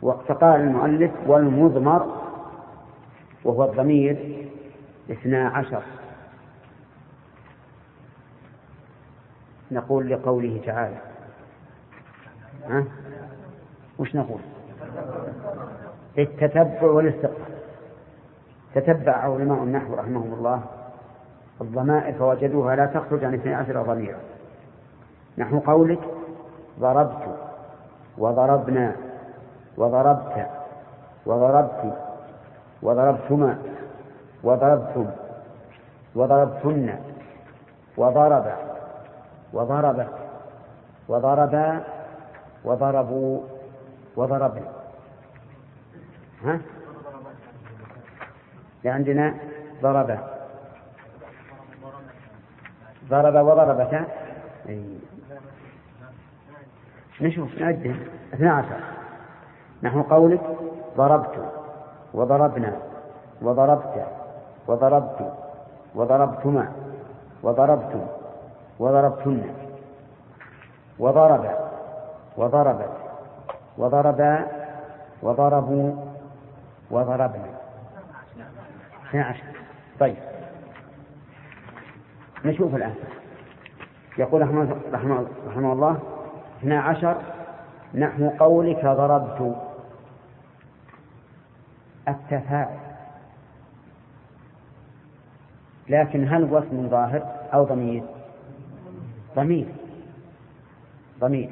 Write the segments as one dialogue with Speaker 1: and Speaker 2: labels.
Speaker 1: فقال المؤلف والمضمر وهو الضمير 12. نقول لقوله تعالى وش نقول؟ التتبع والاستقراء. تتبع علماء النحو رحمهم الله الضمائر فوجدوها لا تخرج عن 12 ضميرا، نحو قولك ضربت وضربنا وضربت وضربت وضربتما وضربتم وضربتن وضرب وضربت وضربا وضربوا وضربنا. عندنا ضرب وضربتا. نشوف نعد 12 نحو قولك ضربت وضربنا وضربت وضربت وضربتما وضربتم وضربتن وضرب وضربت وضربا وضربوا وضربنا. 12. طيب نشوف الآن. يقول رحمه الله 12 نحو قولك ضربت. التفاعل، لكن هل هو اسم ظاهر أو ضمير؟ ضمير.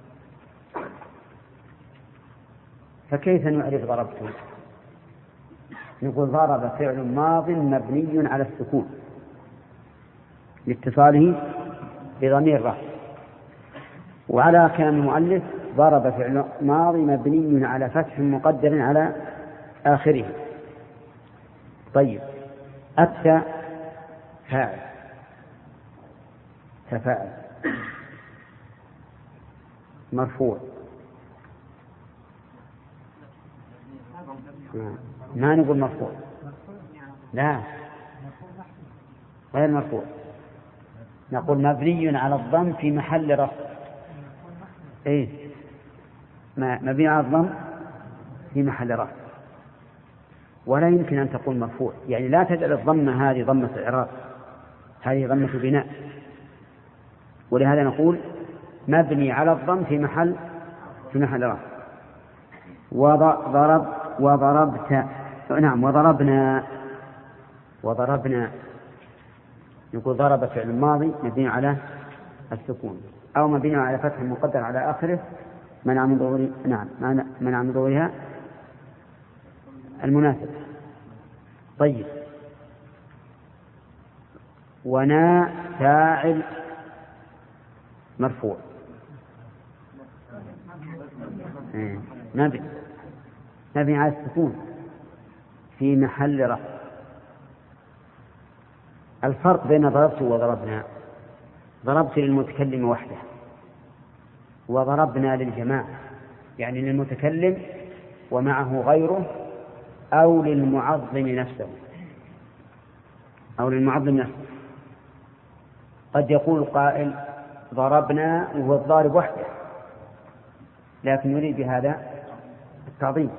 Speaker 1: فكيف نعرف ضربت؟ نقول ضرب فعل ماض مبني على السكون لاتصاله بضمير رفع، وعلى كلام المؤلف ضرب فعل ماضي مبني على فتح مقدر على آخره. طيب أتى فاعل تفاعل مرفوع، ما نقول مرفوع، لا غير مرفوع، نقول مبني على الضم في محل رفع. مبني على الضم في محل رفع، ولا يمكن أن تقول مرفوع، يعني لا تجعل الضمة هذه ضمة إعراب، هذه ضمة بناء، ولهذا نقول مبني على الضم في محل رفع. وضربت نعم وضربنا نقول ضرب فعل ماضي مبني على السكون أو مبني على فتح مقدر على آخره منع من ظهورها المناسب. طيب ونا فاعل مرفوع مبني على السكون في محل رفع. الفرق بين ضربت وضربنا: ضربت للمتكلم وحده، وضربنا للجماعة، يعني للمتكلم ومعه غيره أو للمعظم نفسه. قد يقول قائل ضربنا وهو الضارب وحده، لكن يريد بهذا التعظيم.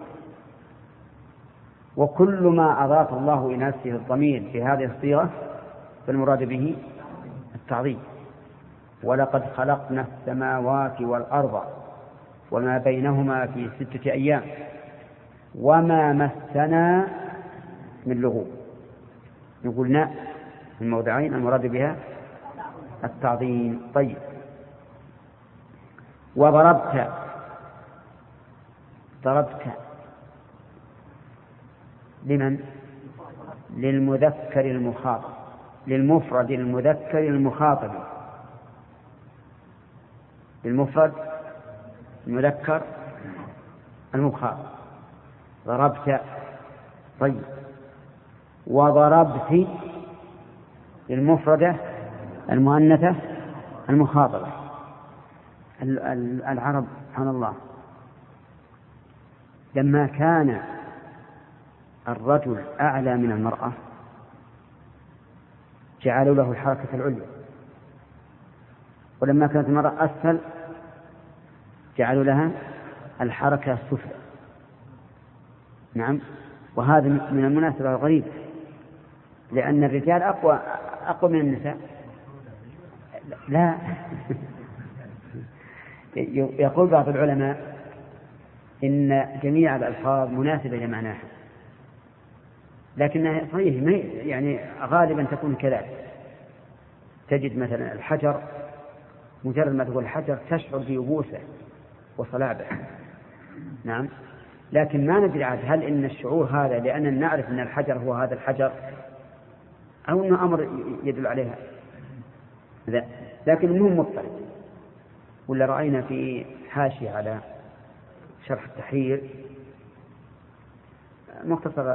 Speaker 1: وكل ما أضاف الله إلى نفسه الضمير بهذه الصيغة فالمراد به التعظيم. ولقد خلقنا السماوات والأرض وما بينهما في 6 أيام وما مسنا من لغوب. يقولنا في الموضعين المراد بها التعظيم. طيب وضربت لمن؟ للمذكر المخاطب، للمفرد المذكر المخاطب، للمفرد المذكر المخاطب. ضربت. طيب وضربت للمفردة المؤنثة المخاطبة. العرب سبحان الله لما كان الرجل أعلى من المرأة جعلوا له الحركة العليا، ولما كانت المرأة أسفل جعلوا لها الحركة السفلى. نعم، وهذا من المناسبة الغريبة، لأن الرجال أقوى من النساء. لا يقول بعض العلماء إن جميع الألفاظ مناسبة لمعناها، لكنها صحيح يعني غالبا تكون كذلك. تجد مثلا الحجر، مجرد ما تقول الحجر تشعر بيبوسه وصلابه. نعم، لكن ما ندري عاد هل إن الشعور هذا لأننا نعرف أن الحجر هو هذا الحجر أو أنه أمر يدل عليها. لا، لكن المهم مضطرب. ولا رأينا في حاشية على شرح التحرير مختصر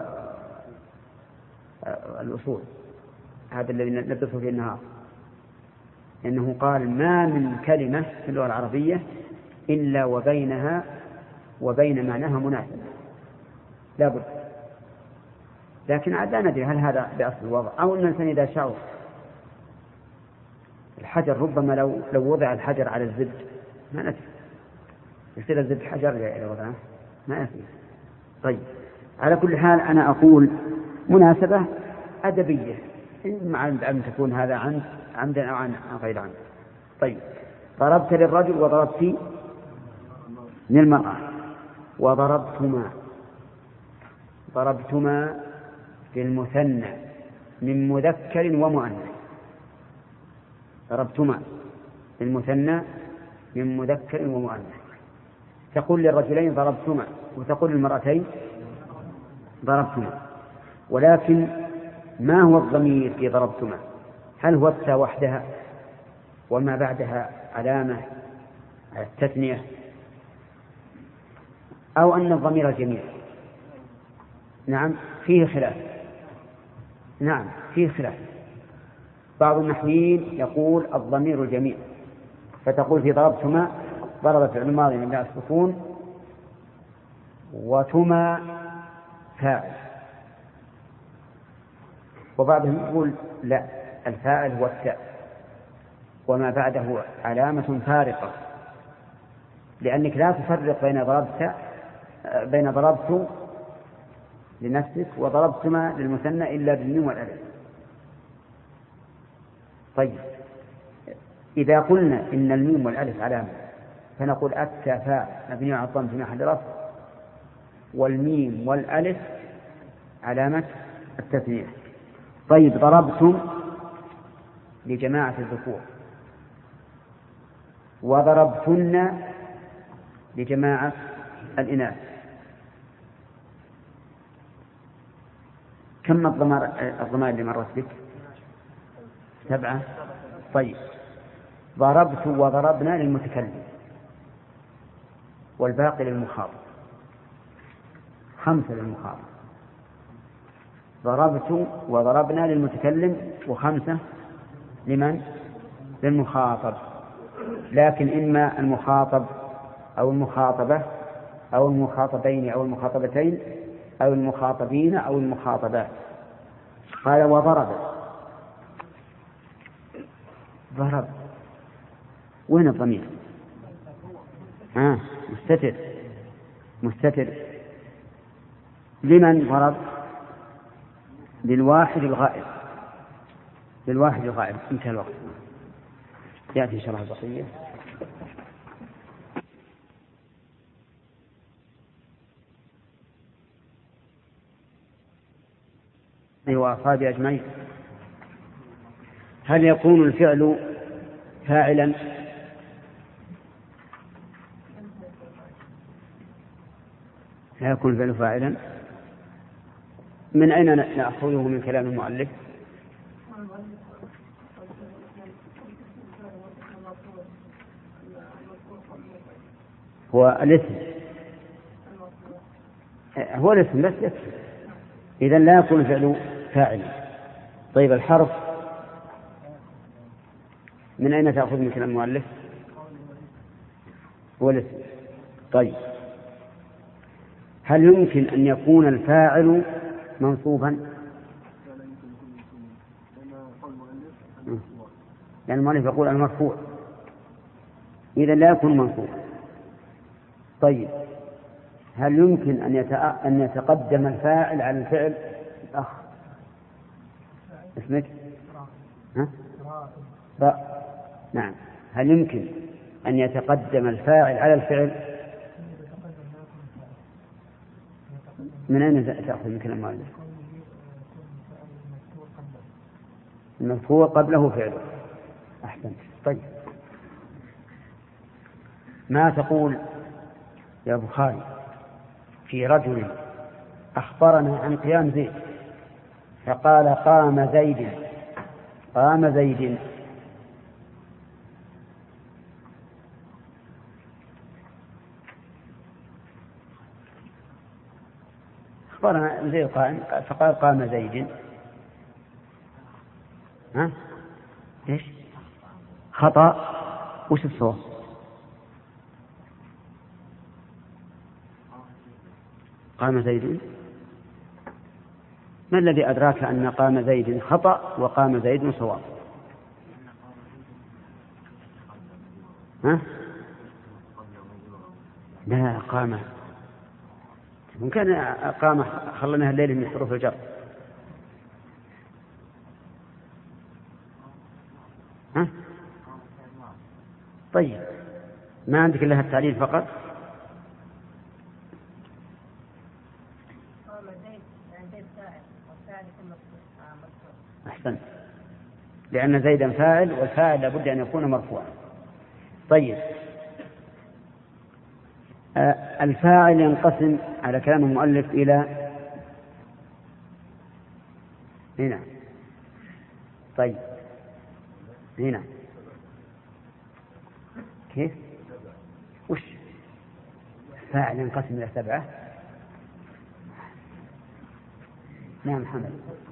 Speaker 1: الأصول هذا الذي ندرسه في النهار، إنه قال ما من كلمة في اللغة العربية إلا وبينها وبين معناها مناسبة لا بد. لكن عاد لا ندري هل هذا بأصل الوضع أو أن الإنسان إذا شعر. الحجر ربما لو وضع الحجر على الزبد ما ندري، يصير الزبد حجر إذا وضعه ما يصير. طيب، على كل حال أنا أقول مناسبة أدبية، مع أن تكون هذا عمدا أو عن غير عمد. طيب، ضربت للرجل وضربت للمرأة ضربتما في المثنى من مذكر ومؤنث. ضربتما في المثنى من مذكر ومؤنث. تقول للرجلين ضربتما وتقول للمرأتين ضربتما، ولكن ما هو الضمير في ضربتما؟ هل هو التاء وحدها وما بعدها علامة التثنية، أو أن الضمير الجميع؟ نعم، فيه خلاف. نعم، فيه خلاف. بعض النحويين يقول الضمير الجميع، فتقول في ضربتما ضرب فعل ماضي من السكون وتما فاعل. وبعضهم يقول لا، الفاعل هو التاء وما بعده علامة فارقة، لأنك لا تفرق بين ضربت لنفسك وضربتما للمثنى إلا بالميم والألف. طيب، إذا قلنا إن الميم والألف علامة فنقول التاء فاعل مبني على الضم في محل رفع، والميم والألف علامة التثنية. طيب، ضربتم لجماعة الذكور وضربتن لجماعة الإناث. كم الضمائر اللي مرت بك؟ 7. طيب، ضربت وضربنا للمتكلم والباقي للمخاطب، 5 للمخاطب. ضربت وضربنا للمتكلم و5 لمن؟ للمخاطب. لكن إما المخاطب أو المخاطبة أو المخاطبين أو المخاطبتين أو المخاطبين أو المخاطبات. قال وضرب. ضرب وين الضمير؟ مستتر. لمن ضرب؟ للواحد الغائب. انتهى الوقت، يأتي شرح البقية. وأصحابه أجمعين. هل يكون الفعل فاعلا؟ لا يكون الفعل فاعلا. من أين نأخذه من كلام المؤلف؟ هو الاسم بس يكفي. إذن لا يكون الفعل فاعلا. طيب، الحرف من أين تأخذ من كلام المؤلف؟ هو الاسم. طيب، هل يمكن أن يكون الفاعل منصوبا؟ لأن المؤلف يقول المرفوع، إذا لا يكون منصوبا. طيب، هل يمكن أن يتقدم الفاعل على الفعل؟ الأخ اسمك؟ ها؟ نعم. هل يمكن أن يتقدم الفاعل على الفعل؟ من أين تأخذ من كلام المؤلف؟ المذكور قبله فعله. أحسنت. طيب، ما تقول يا بخاري في رجل أخبرنا عن قيام زيد فقال قام زيد؟ قام زيد. أخبرنا زيد قائم فقال قام زيد. ها؟ إيش؟ خطأ. وش الصواب؟ قام زيد. ما الذي أدراك أن قام زيد خطأ وقام زيد صواب؟ ها؟ لا، قام ممكن قام خلناها الليل من حروف الجر. ها؟ طيب، ما عندك إلا التعليل فقط؟ أحسن، لأن زيدا فاعل والفاعل لابد أن يكون مرفوعا. طيب، الفاعل ينقسم على كلام المؤلف إلى هنا. طيب، هنا كيف؟ وش فاعل ينقسم إلى 7؟ نعم محمد،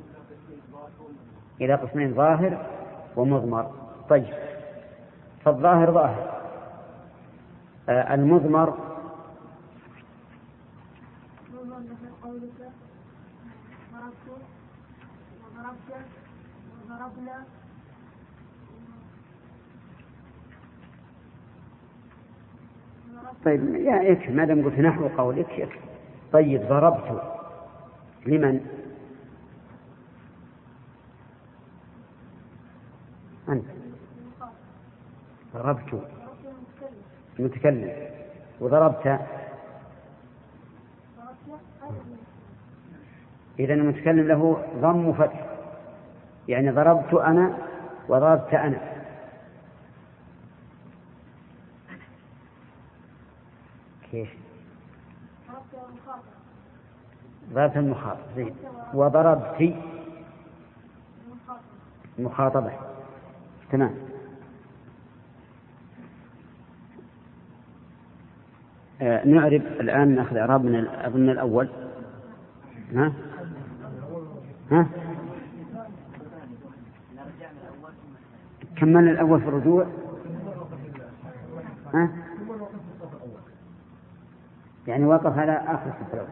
Speaker 1: إلى قسمين: ظاهر ومضمر. طيب، فالظاهر ظاهر، المضمر طيب يا إك ما دام قلت نحو قولك يك. طيب، ضربت لمن؟ أنت. ضربت المتكلم. وضربت إذن المتكلم له ضم وفتح، يعني ضربت أنا وضربت أنا. كيف؟ ضربت المخاطب زين، وضربت مخاطبة. تمام. نعرف الآن، نأخذ إعراب من أظن الأول. ها؟ كملنا الأول في الرجوع. ها؟ يعني وقف على آخر السطر.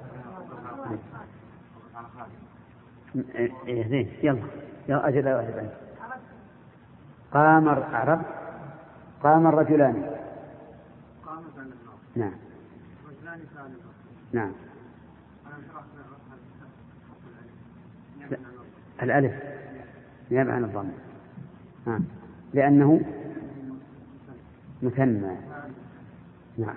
Speaker 1: زين، يلا أجل. قام العرب، قام الرجلان. نعم. نعم. الألف نيابة عن الضم، لأنه مثنى. نعم.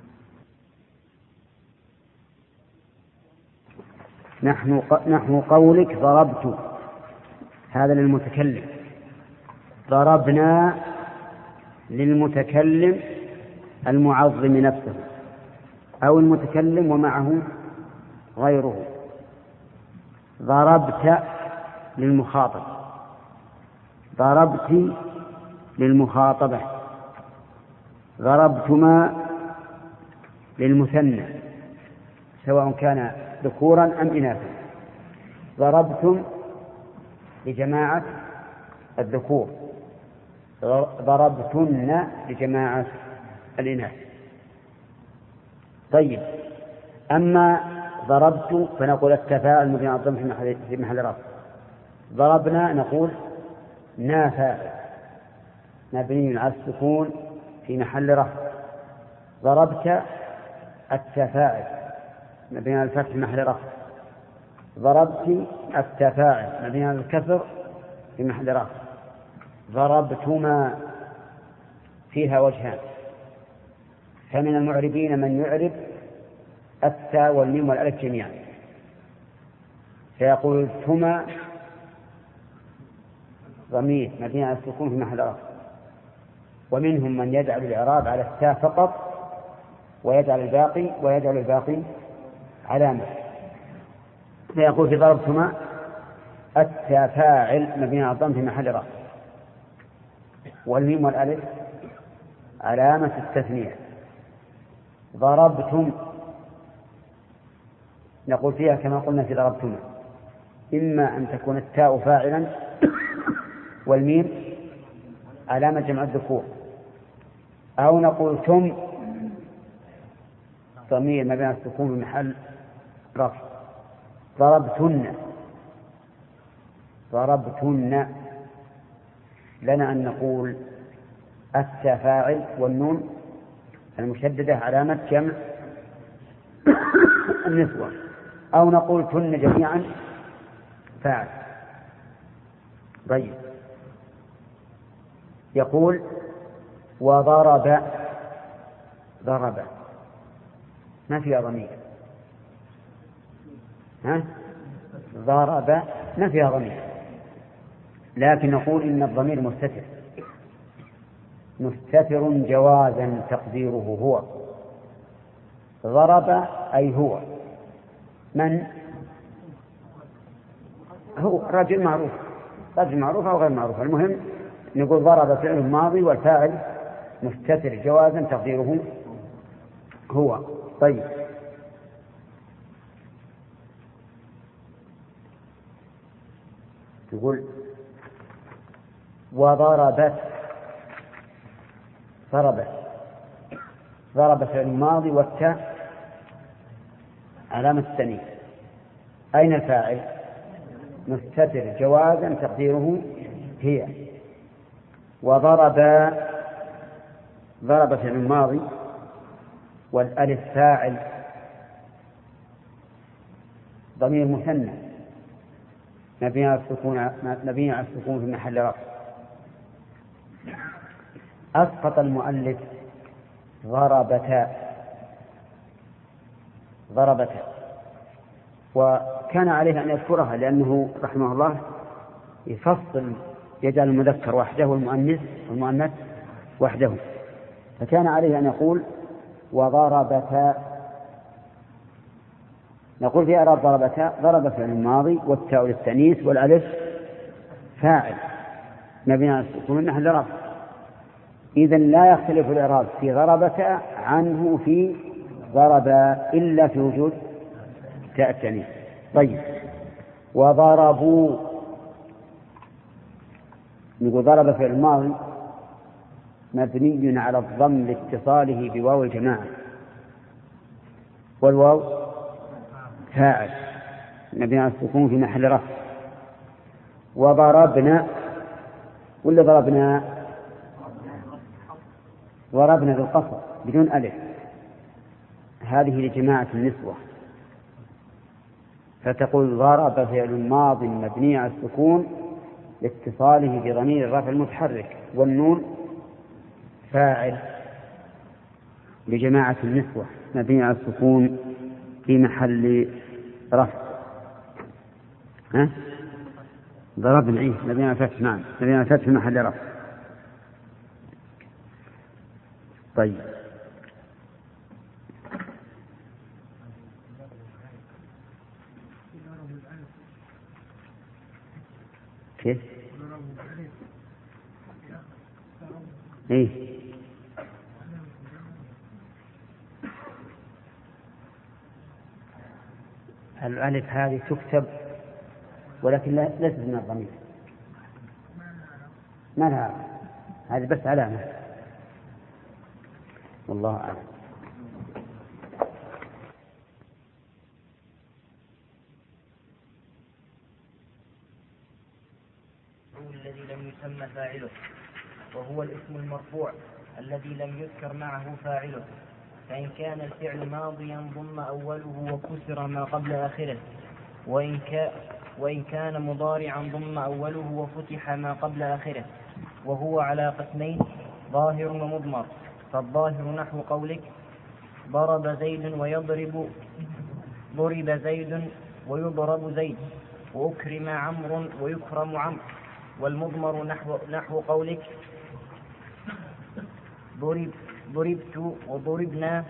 Speaker 1: نحن قولك ضربت، هذا للمتكلم. ضربنا للمتكلم المعظم نفسه، أو المتكلم ومعه غيره. ضربت للمخاطب، ضربت للمخاطبة، ضربتما للمثنى سواء كان ذكورا أم إناثا. ضربتم لجماعة الذكور، ضربتن لجماعة الإناث. طيب، أما ضربت فنقول التفاعل مبني على الضم في محل رفع. ضربنا نقول نافع مبني على السكون في محل رفع. ضربت التفاعل مبني على الفتح محل رفع. ضربت التاء فاعل مبني على الكسر في محل رفع. ضربتما فيها وجهان، فمن المعربين من يعرب التاء والميم والألف جميعا، فيقول ثم ضمير مبني على السكون في محل رفع. ومنهم من يجعل الإعراب على التاء فقط ويجعل الباقي علامة، فيقول في ضربتما التاء فاعل مبني على الضم في محل رفع، والميم والألف علامة التثنية. ضربتم نقول فيها كما قلنا في ضربتما، إما أن تكون التاء فاعلا والميم علامة جمع الذكور، أو نقول ثم ضمير مبني على السكون في محل رفع. ضربتن لنا أن نقول التاء فاعل والنون المشددة علامة جمع النسوة، أو نقول كن جميعا فاعل. طيب يقول وضرب ما فيها ضمير، ضرب ما فيها ضمير، لكن نقول إن الضمير مستتر جوازا تقديره هو. ضرب أي هو من هو رجل معروف أو غير معروف، المهم نقول ضرب فعل ماضي والفاعل مستتر جوازا تقديره هو. طيب يقول وضربت ضرب فعل ماضي والتاء علامة التانيث. أين الفاعل؟ مستتر جوازا تقديره هي. وضرب فعل ماضي والألف فاعل ضمير مثنى مبني على السكون في محل رفع. أسقط المؤلف ضربتا، وكان عليه أن يذكرها لأنه رحمه الله يفصل، يجعل المذكر وحده والمؤنث وحده، فكان عليه أن يقول وضربتا. نقول في إعراب ضربتا ضرب فعل الماضي والتاء للتأنيث والألف فاعل مبني على السكون في محل رفع. إذن لا يختلف الإعراب في ضربتا عنه في ضرب إلا في وجود تاء التأنيث. طيب وضربوا نقول ضرب فعل الماضي مبني على الضم لاتصاله بواو الجماعة، والواو فاعل مبني على السكون في محل رفع. وضربنا ولا ضربنا بالقصر بدون ألف، هذه لجماعة النسوة، فتقول ضرب فعل ماض مبني على السكون لاتصاله بضمير الرفع المتحرك، والنون فاعل لجماعة النسوة مبني على السكون في محل رفع. ضربنا مبني على الفتح، نعم مبني على الفتح في محل رفع. طيب كيف؟ الألف هذه تكتب ولكن ليست من الضمير، ما لها، هذه بس علامة، والله أعلم.
Speaker 2: الذي لم يسمى فاعله، وهو الاسم المرفوع الذي لم يذكر معه فاعله، فإن كان الفعل ماضيا ضم أوله وكسر ما قبل آخره، وإن كان مضارعا ضم أوله وفتح ما قبل آخره، وهو على قسمين: ظاهر ومضمر. فالظاهر نحو قولك: ضرب زيد ويضرب، ضرب زيد ويضرب زيد، وأكرم عمرو ويكرم عمرو. والمضمر نحو قولك: ضربت وضربنا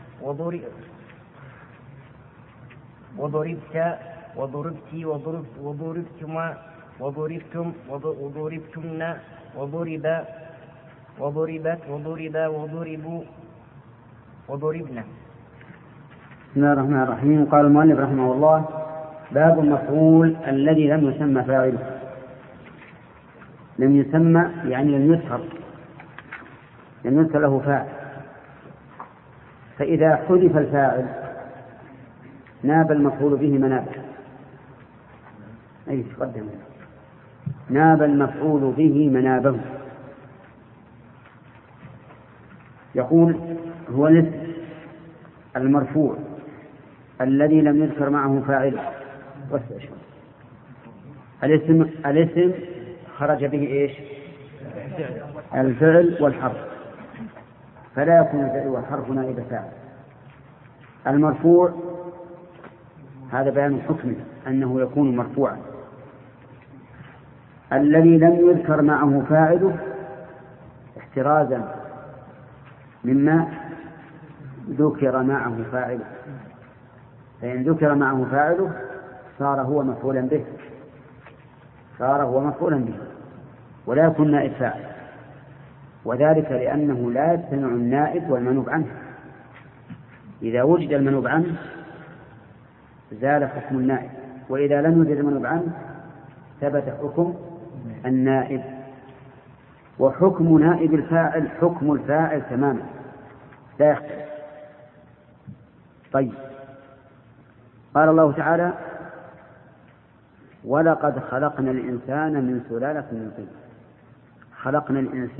Speaker 2: وضربت وضربتي وضربتما وضربتم وضربتمنا وضرب وضربت وضرب وضربوا وضربنا.
Speaker 1: بسم الله الرحمن الرحيم. قال المؤلف رحمه الله: باب المفعول الذي لم يسمى فاعله. لم يسمى يعني لم يذكر له فاعل. فإذا حذف الفاعل ناب المفعول به منابه. أي تقدم، ناب المفعول به منابه. يقول: هو الاسم المرفوع الذي لم يذكر معه فاعل. الاسم خرج به ايش؟ الفعل والحرف، فلا يكون الفعل والحرف نائب فاعل. المرفوع هذا بيان حكمه أنه يكون مرفوعا. الذي لم يذكر معه فاعله احترازا مما ذكر معه فاعله، فإن ذكر معه فاعله صار هو مفعولا به، ولا يكون نائب فاعل. وذلك لأنه لا يجتمع النائب والمنوب عنه. إذا وجد المنوب عنه زال حكم النائب، وإذا لم يوجد المنوب عنه ثبت حكم النائب. وحكم نائب الفاعل حكم الفاعل تماما لا يختلف. طيب، قال الله تعالى: ولقد خلقنا الإنسان من سلالة من طين. خلقنا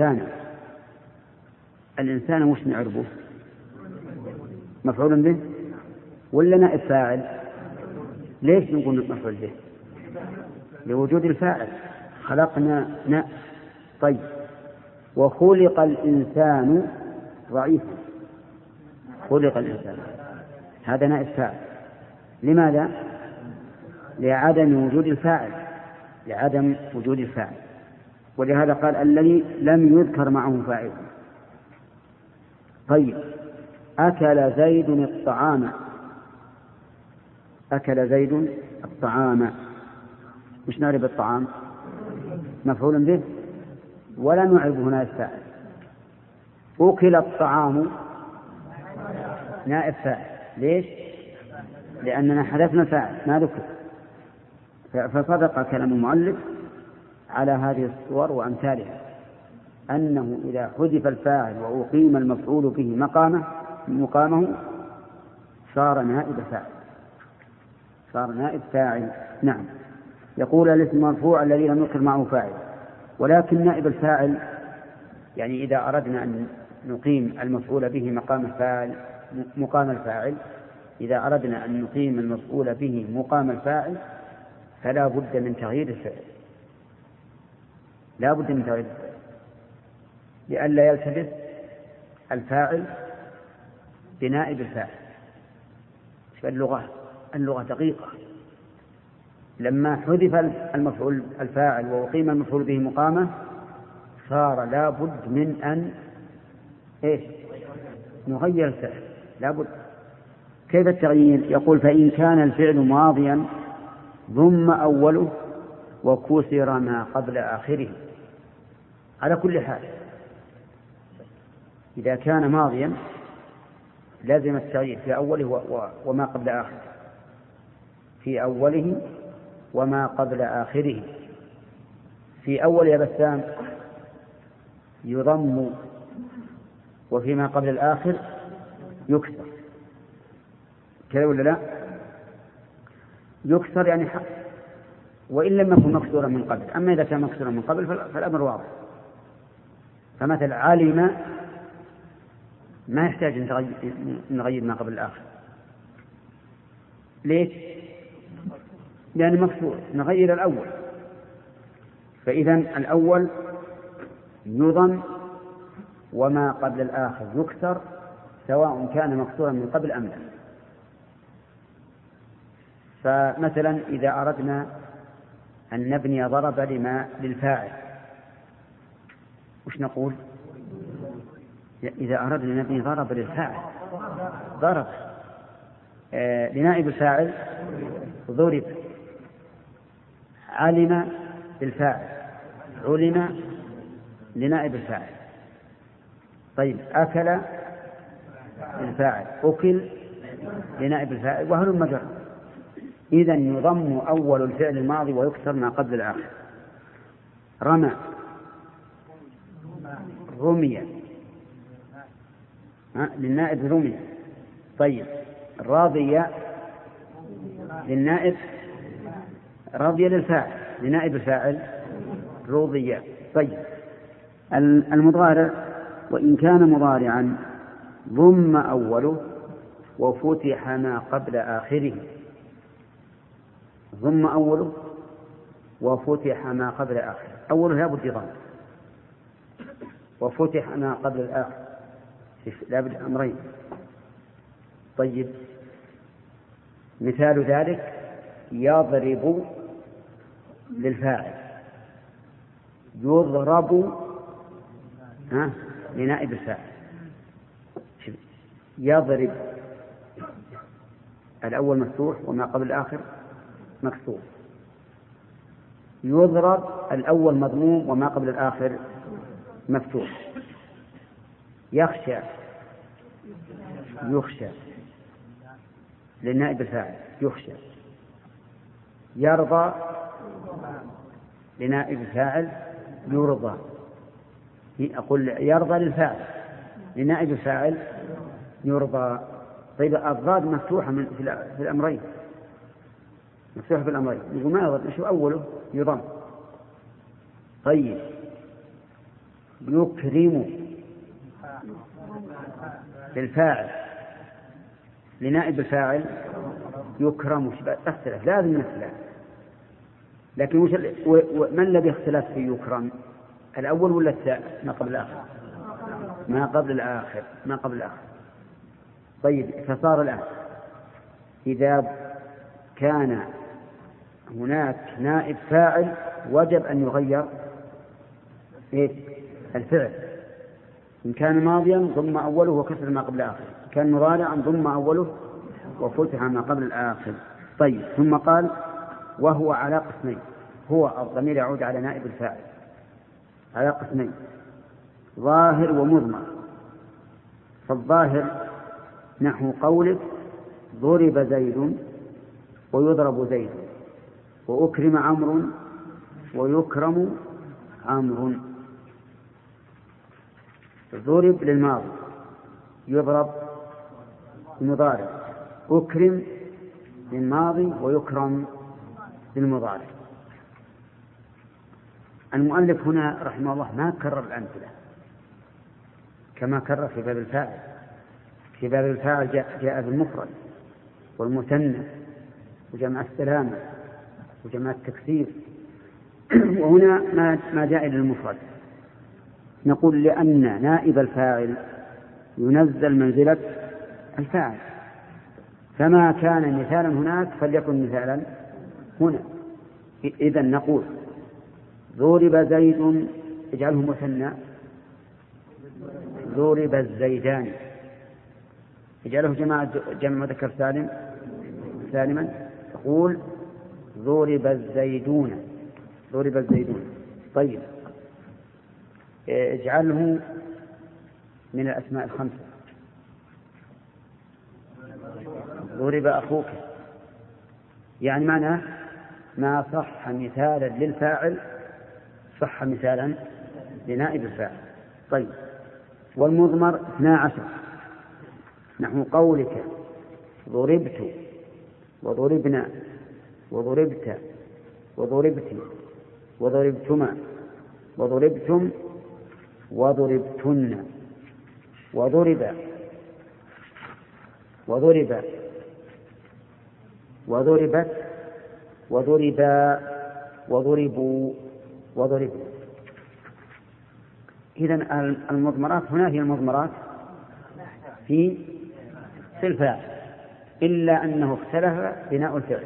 Speaker 1: الإنسان وش نعرفه؟ مفعول به ولا نائب فاعل؟ ليش نقول مفعول به؟ لوجود الفاعل. خلقنا طيب، وخلق الإنسان ضعيفا. خلق الإنسان هذا نائب فاعل. لماذا؟ لعدم وجود الفاعل. ولهذا قال: الذي لم يذكر معه فاعل. طيب، أكل زيد الطعام. مش نعرف الطعام؟ مفعول به ولا نعرف هنا الفاعل. أكل الطعام نائب فاعل. ليش؟ لأننا حذفنا الفاعل ما ذكر. فصدق كلام المؤلف على هذه الصور وأمثالها، أنه إذا حذف الفاعل وأقيم المفعول به مقامه صار نائب فاعل. نعم. يقول: الاسم مرفوع الذي لم يذكر معه فاعل. ولكن نائب الفاعل يعني إذا أردنا أن نقيم المفعول به مقام الفاعل، إذا أردنا أن نقيم المفعول به مقام الفاعل فلا بد من تغيير الفعل، لئلا يلتبس الفاعل بنائب الفاعل. اللغة دقيقة. لما حذف المفعول الفاعل وأقيم المفعول به مقامه صار لا بد من أن نغير الفعل، لا بد. كيف التغيير؟ يقول: فإن كان الفعل ماضيا ضم أوله وكسر ما قبل آخره. على كل حال إذا كان ماضيا لازم التغيير في أوله وما قبل آخره، في أوله وما قبل آخره. في أول يا بسام يضم، وفيما قبل الآخر يكسر. كذا ولا لا؟ يكسر يعني حق، وإن لم يكن مكسورا من قبل. أما إذا كان مكسورا من قبل فالأمر واضح. فمثل علم ما يحتاج أن نغير ما قبل الآخر. ليش؟ لأنه مكسور، نغير الأول. فإذا الأول يضم وما قبل الآخر يكسر سواء كان مكسورا من قبل أم لا. فمثلا إذا أردنا أن نبني ضرب للفاعل وش نقول؟ إذا أردنا نبني ضرب للفاعل ضرب، لنائب الفاعل ضرب، علم للفاعل علم لنائب الفاعل. طيب أكل للفاعل أكل لنائب الفاعل، وهلم جرا. إذن يضم أول الفعل الماضي ويكسر ما قبل الآخر. رمى رمي للنائب رمي. طيب راضي للنائب راضي للفاعل لنائب الفاعل رضي. طيب المضارع وإن كان مضارعا ضم أوله وفتح ما قبل آخره. ضم أوله وفتح ما قبل آخره. أوله لا بد ضم، وفتح ما قبل الآخر لا بد أمرين. طيب مثال ذلك يضرب للفاعل يضرب لنائب الفاعل. يضرب الأول مفتوح وما قبل الآخر مكسور. يضرب الأول مضموم وما قبل الآخر مفتوح. يخشى يخشى للنائب الفاعل يخشى. يرضى لنائب الفاعل يرضى. أقول يرضى للفاعل لنائب الفاعل يرضى. طيب الضاد مفتوحة في الأمرين، مفتوحة في الأمرين، يقول ما يضرب شو أوله يضم. طيب يكرم للفاعل لنائب الفاعل يكرم. اختلف لازم نختلف، لكن ما الذي اختلف في يكرم؟ الأول ولا الثاني؟ ما قبل الآخر ما قبل الآخر ما قبل الآخر. طيب فصار الآن إذا كان هناك نائب فاعل وجب أن يغير الفعل. إن كان ماضيا ضم أوله وكسر ما قبل الآخر، كان مضارعا ضم أوله وفتح ما قبل الآخر. طيب ثم قال وهو على قسمين. هو الضمير يعود على نائب الفاعل على قسمين ظاهر ومضمر. فالظاهر نحو قولك ضرب زيد ويضرب زيد وأكرم عمرو ويكرم عمرو. ضرب للماضي يضرب للمضارع، أكرم للماضي ويكرم للمضارع. المؤلف هنا رحمه الله ما كرر الأمثلة كما كرر في باب الفاعل. في باب الفاعل جاء بالمفرد والمثنى وجمع السلامة وجمع التكسير، وهنا ما جاء للمفرد. نقول لأن نائب الفاعل ينزل منزلة الفاعل، فما كان مثالا هناك فليكن مثالا هنا. إذن نقول ضرب زيد اجعله مثنى، ضرب الزيدان اجعله جمع مذكر سالما، تقول ضرب الزيدون ضرب الزيدون. طيب اجعله من الأسماء الخمسة، ضرب أخوك. يعني معناه ما صح مثالا للفاعل صح مثالا لنائب الفاعل. طيب والمضمر 12 نحو قولك ضربت وضربنا وضربت وضربت وضربتما وضربتم وضربتن وضرب وضرب وضربت وضربا وضربوا وضربوا. إذن المضمرات هنا هي المضمرات في الفاعل، إلا أنه اختلف بناء الفعل.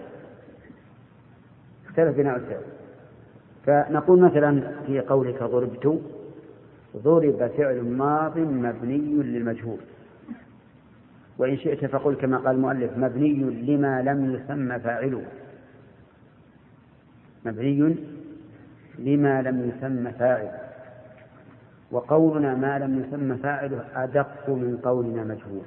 Speaker 1: فنقول مثلا في قولك ضربت، ضرب فعل ماض مبني للمجهول، وإن شئت فقل كما قال المؤلف مبني لما لم يسمى فاعله، مبني لما لم يسمى فاعله. وقولنا ما لم يسمى فاعله أدق من قولنا مجهول،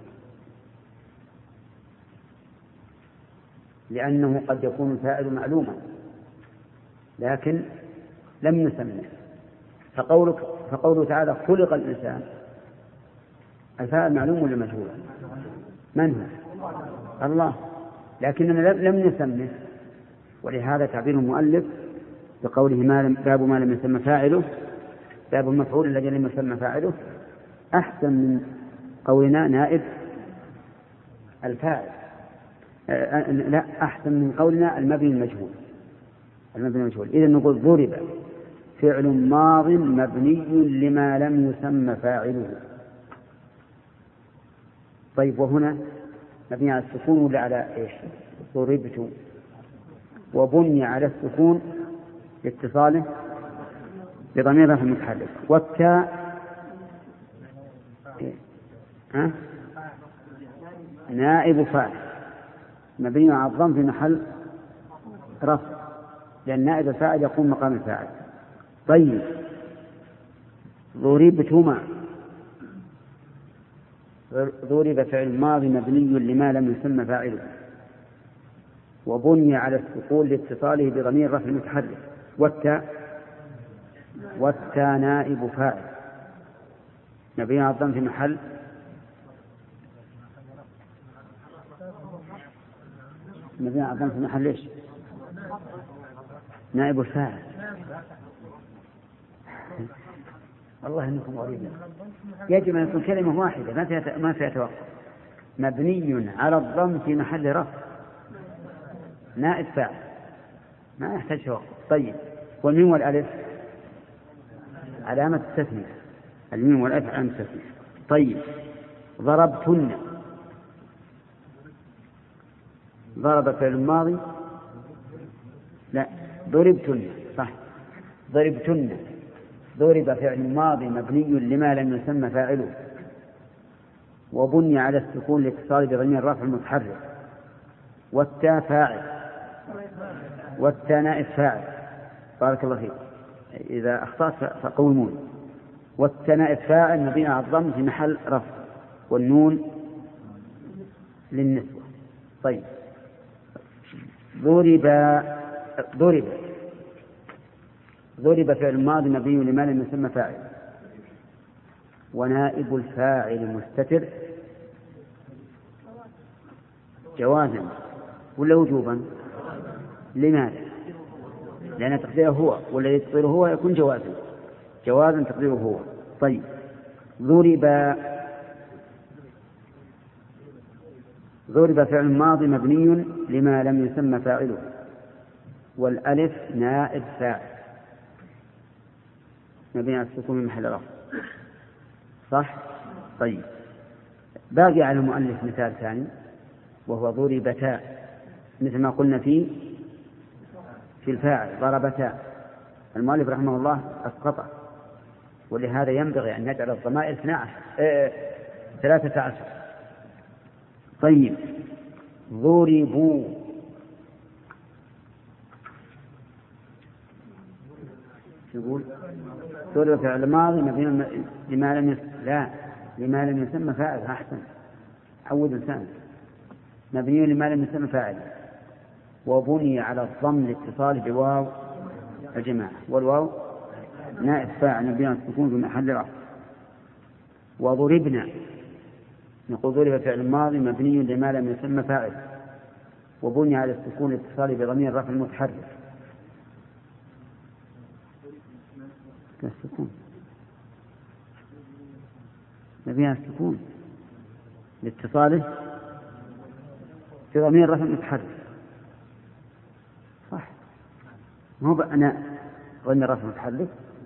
Speaker 1: لأنه قد يكون الفاعل معلوما لكن لم يسمى. فقوله تعالى خلق الإنسان، الفاعل معلوم ولا مجهول؟ من هو؟ الله، لكننا لم نسمه، ولهذا تعبير المؤلف بقوله باب ما لم يسمى فاعله، باب المفعول الذي لم يسمى فاعله، أحسن من قولنا نائب الفاعل، لا، أحسن من قولنا المبني المجهول. إذن نقول ضرب فعل ماض مبني لما لم يسمى فاعله. طيب، وهنا مبني على السكون ولا على إيش؟ ضربت، وبني على السكون لاتصاله بضمير رفع متحرك. والتاء نائب فاعل مبني على الضم في محل رفع، لأن نائب الفاعل يقوم مقام الفاعل. طيب، ضربتما، ضرب فعل ماضي مبني لما لم يسمى فاعله، وبني على السكون لاتصاله بضمير رفع متحرك. والتاء نائب فاعل مبني على الضم في محل ليش؟ نائب الفاعل. والله إنكم غريبين. يجب أن يكون كلمة واحدة ما فيها توقف. مبني على الضم في محل رفع، نائب فاعل، ما يحتاج توقف. طيب، والميم والألف علامة التثنية، الميم والألف علامة التثنية. طيب، ضربتن، ضرب فعل الماضي، لا، ضربتن، صح، ضربتن. ضرب فعل ماضي مبني لما لم يسمى فاعله، وبني على السكون لاتصال بضمير الرفع المتحرك. والتاء فاعل، والتاء نائب فاعل. بارك الله فيك، إذا أخطأت فقومون. والتاء نائب فاعل مبني على الضم في محل رفع، والنون للنسوة. طيب، ضرب فعل ماضي مبني لما لم يسمى فاعل، ونائب الفاعل مستتر جوازا ولا وجوبا؟ لماذا؟ لأن تقديره هو، والذي تقديره هو يكون جوازا تقديره هو. طيب، ضرب فعل ماضي مبني لما لم يسمى فاعله، والألف نائب فاعل مبني على السكون من محل رفع، صح؟ طيب، باقي على المؤلف مثال ثاني وهو ضربتا، مثل ما قلنا في الفاعل ضربتا. المؤلف رحمه الله أسقطه، ولهذا ينبغي أن يجعل الضمائر 13. طيب، ضربوا، يقول ضرب فعل ماضي مبني لما لم يسمى فاعل. أحسن، عود لسانك. مبني لما لم يسمى فاعل، وبني على الضم لاتصال بواو الجماعة، والواو نائب فاعل مبني على السكون في محل رفع. وضربنا، نقول ضرب فعل ماضي مبني لما لم يسمى فاعل، وبني على السكون لاتصال بضمير رفع المتحرك. السكون مبني على السكون لاتصاله في ضمير رفع متحرك صح، مو بأنا ضمير رفع متحرك.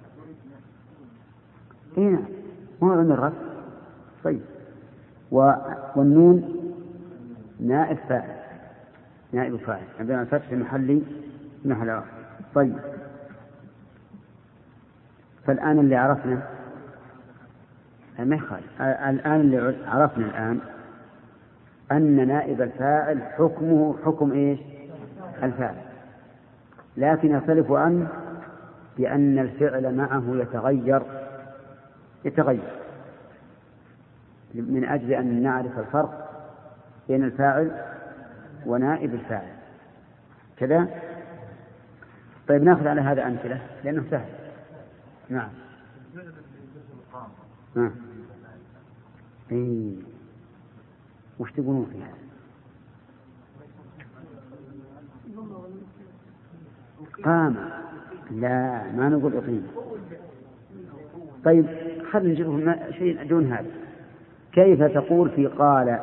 Speaker 1: هنا مو ضمير رفع. طيب والنون نائب فاعل، نائب فاعل عندنا الفتح في محل رفع. طيب فالآن اللي عرفنا ما يخالف، الآن اللي عرفنا الآن أن نائب الفاعل حكمه حكم إيش؟ الفاعل، لكن يختلف عنه بأن الفعل معه يتغير من أجل أن نعرف الفرق بين الفاعل ونائب الفاعل كذا. طيب نأخذ على هذا أمثلة لأنه سهل. نعم. وش تقولون فيها؟ قام. لا ما نقول أقيم. طيب خلينا نجيب شيء دون هذا. كيف تقول في قال؟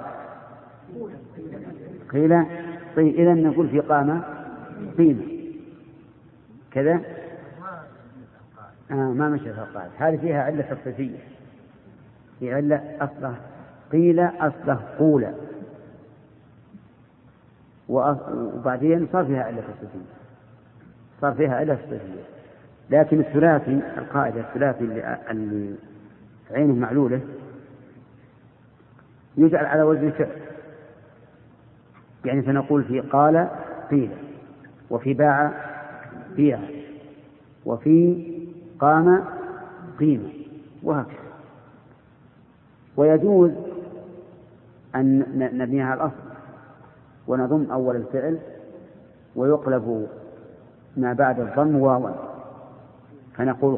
Speaker 1: قيل. طيب إذا نقول في قام قيم كذا. ما مشى فقال. هذه فيها علة تخصيصية، في علة أصله قيل أصله قول، وبعدين صار فيها علة تخصيصية. لكن الثلاثي القاعدة الثلاثي اللي عينه معلولة يجعل على وزن فعل، يعني فنقول في قال قيل، وفي باع بيع، وفي قام قيمة، وهكذا. ويجوز أن نبنيها على الأصل ونضم أول الفعل ويقلب ما بعد الضم واوا، فنقول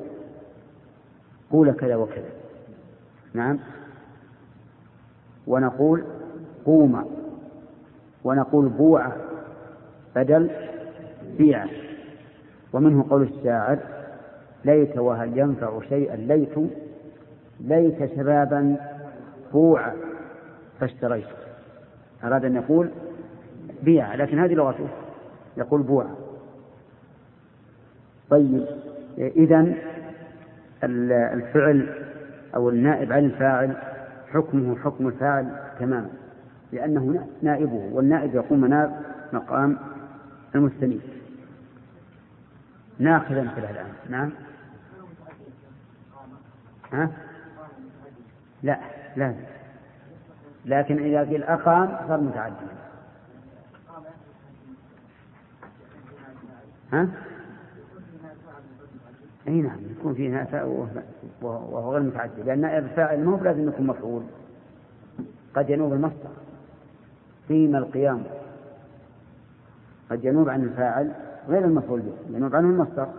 Speaker 1: قول كذا وكذا. نعم. ونقول قوم، ونقول بوع بدل بيع. ومنه قول الشاعر: ليت وهل ينفع شيئا ليت شبابا بوع فاشتريت. أراد أن يقول بيع، لكن هذه لغته، يقول بوع. طيب إذن الفعل أو النائب عن الفاعل حكمه حكم الفاعل تماما، لأنه نائبه، والنائب يقوم مقام المستنيب. ناخذ مثل الآن. نعم. لا لكن إذا قيل أقام صار متعددا. أي نعم يكون فيه فاء وهو غير متعدد، لأن الفاعل ما هو لازم يكون مفعول، قد ينوب المصدر قيم القيام، قد ينوب عن الفاعل غير المفعول به، ينوب عنه المصدر.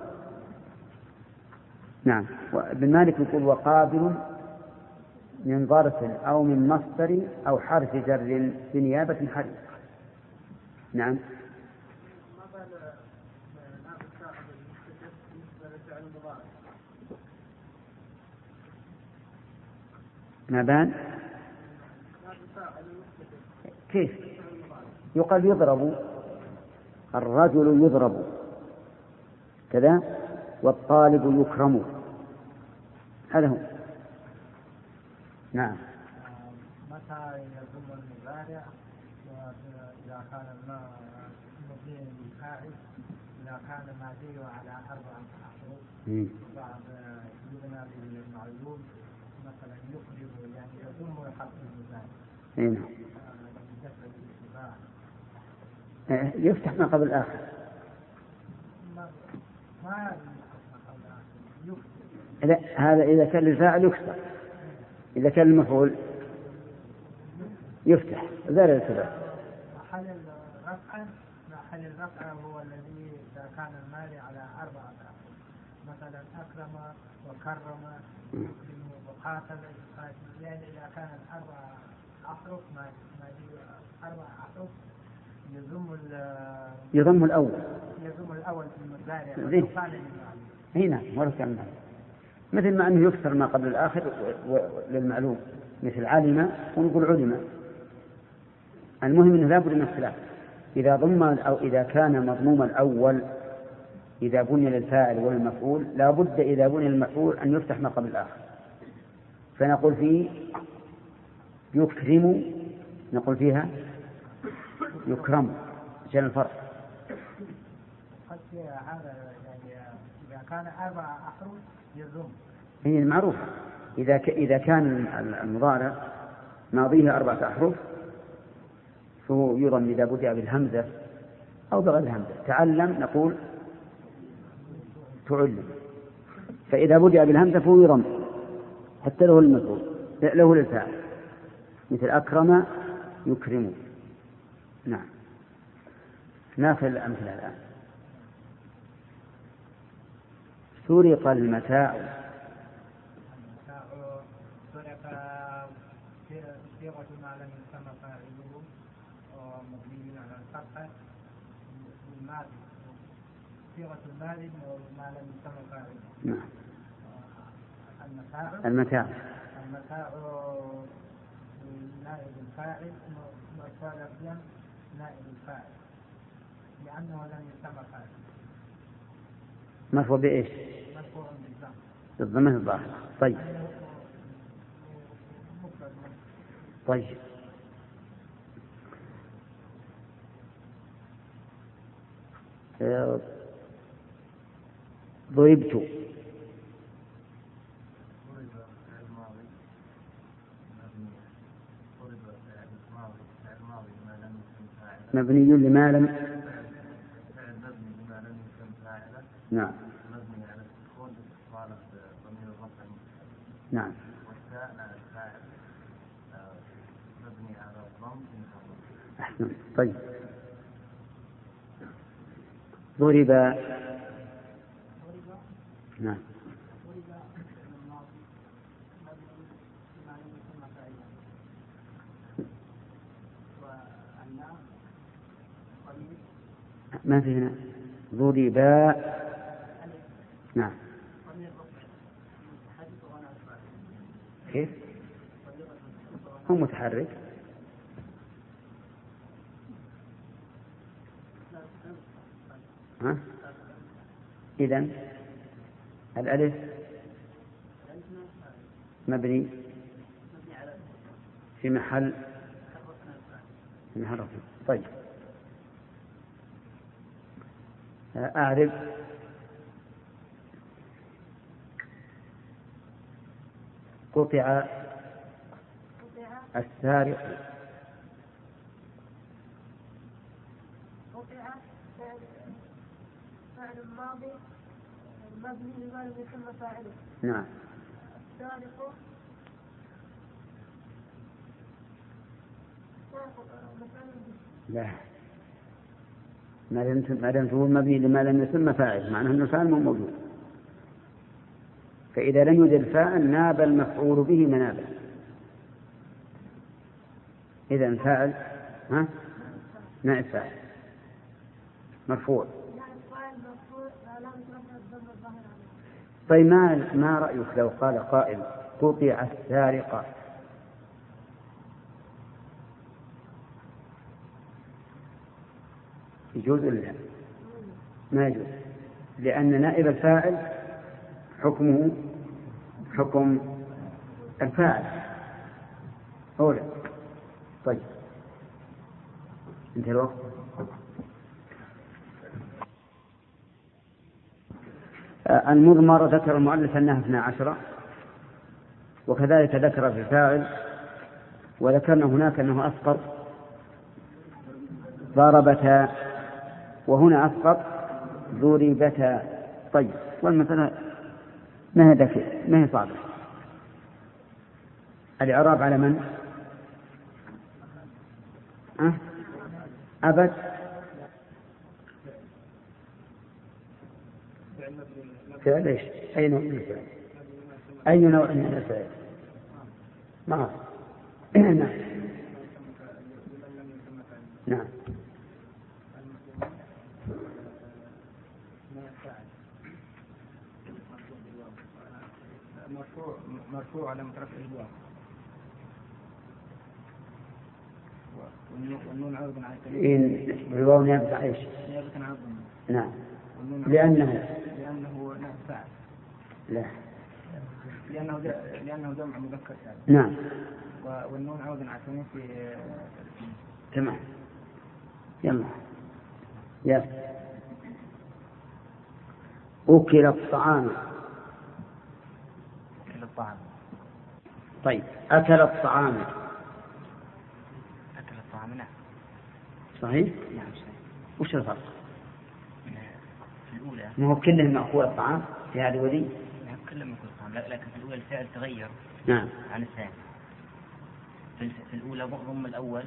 Speaker 1: نعم. وابن مالك يقول: وقابل من ظرف أو من مصدر أو حرف جر بنيابة حرف. نعم. ما بان كيف يقال يضرب، الرجل يضرب كذا، والطالب يكرم، هذا هو. نعم.
Speaker 3: متى يضم المضارع إذا كان مبني للفاعل، إذا كان ماضي على 4 أحرف بعد يبنى بالمعلوم، مثلا يقرب، يعني يضم حرف المضارع.
Speaker 1: يفتح ما قبل الآخر. لا، هذا إذا كان للفاعل يكسر، إذا كان المفعول يفتح. ذلك الكلام.
Speaker 3: محل الرفع هو الذي إذا كان المالي على 4 أحرف، مثلا أكرم وكرم وقاتل، يعني إذا كان 4 أحرف مالي 4 أحرف
Speaker 1: يضم الأول
Speaker 3: في المضارع.
Speaker 1: هنا ولو كان معلوم، مثل ما أنه يكسر ما قبل الآخر للمعلوم، مثل علم ونقول علم. المهم أنه لا بد من اختلاف. إذا ضم أو إذا كان مضموم الأول إذا بني للفاعل وللمفعول لا بد إذا بني للمفعول أن يفتح ما قبل الآخر. فنقول فيه يكرم، نقول فيها يكرم. جل الفرق.
Speaker 3: قد هذا يعني إذا كان 4 أحرف يضم.
Speaker 1: هي المعروفة. إذا كان المضارع ماضيه 4 أحرف فهو يضم إذا بدأ بالهمزة أو بغير الهمزة. تعلم نقول تعلم. فإذا بدأ بالهمزة فهو يضم حتى له المفعول له للفاعل، مثل أكرم يكرم. نعم. ناخذ الأمثلة الآن. سرق المتاع.
Speaker 3: صيغة ما لم يسمى فاعله ومبني على الفتح الماضي. صيغة الماضي ما لم يسمى فاعله.
Speaker 1: نعم.
Speaker 3: المتاع نائب الفاعل وصالحيا نائب الفاعل لأنه لم يسمى فاعل.
Speaker 1: مرفوع بإيش؟
Speaker 3: مرفوع بالضم.
Speaker 1: بالضمة الظاهرة. طيب. طيب. ضربت. مبني لما لم. نعم. نعم. أحسن. طيب. ضرب. نعم. ما في هنا ضرب. نعم. كيف هو متحرك؟ ها؟ إذن الألف مبني في محل رفع. طيب. أعرف. قطع السارق.
Speaker 4: قطع فعل الماضي مبني لما لم يسمى فاعله.
Speaker 1: نعم.
Speaker 4: السارق
Speaker 1: لا، ما دام تقول مبني لما لم يسمى فاعل معناه أن الفاعل مو موجود. فإذا لم يوجد الفاعل ناب المفعول به منابه. إذا الفاعل نائب فاعل مرفوع. طيب ما رأيك لو قال قائل قطع السارقة؟ يجوز ولا لا؟ ما يجوز، لأن نائب الفاعل حكمه حكم الفاعل أولا. طيب انتهى الوقت. المضمر ذكر المؤلف أنها 12 وكذلك ذكر في الفاعل، وذكرنا هناك أنه أسقط ضربتا وهنا أسقط ضربتا. طيب والمثل ما هي دافئة ما هي صعبة. الإعراب على من؟ أبد. فعل إيش؟ أي نوع من الفعل؟ أي نوع من الفعل؟ نعم. نعم.
Speaker 3: مرفوع على مترفع الواو.
Speaker 2: والنون عوض عن التنوين.
Speaker 1: بالواو نيابة عن ايش؟
Speaker 2: نيابة عن الضم.
Speaker 1: نعم. لأنه
Speaker 2: فاعل.
Speaker 1: لا.
Speaker 2: لأنه جمع مذكر سالم.
Speaker 1: نعم.
Speaker 2: والنون عوض عن التنوين في.
Speaker 1: تمام. يلا. يلا. أكل الطعام.
Speaker 2: أكل الطعام.
Speaker 1: طيب أكل الطعام.
Speaker 2: أكل الطعام نعم.
Speaker 1: صحيح؟
Speaker 2: نعم صحيح.
Speaker 1: وش الفرق؟
Speaker 2: في الأولى.
Speaker 1: ما هو كلهم مأكول الطعام في هذه ودي؟
Speaker 2: نعم كلهم مأكول الطعام، لكن في الأولى الفعل تغير.
Speaker 1: نعم.
Speaker 2: عن الثاني. في الأولى ضم الأول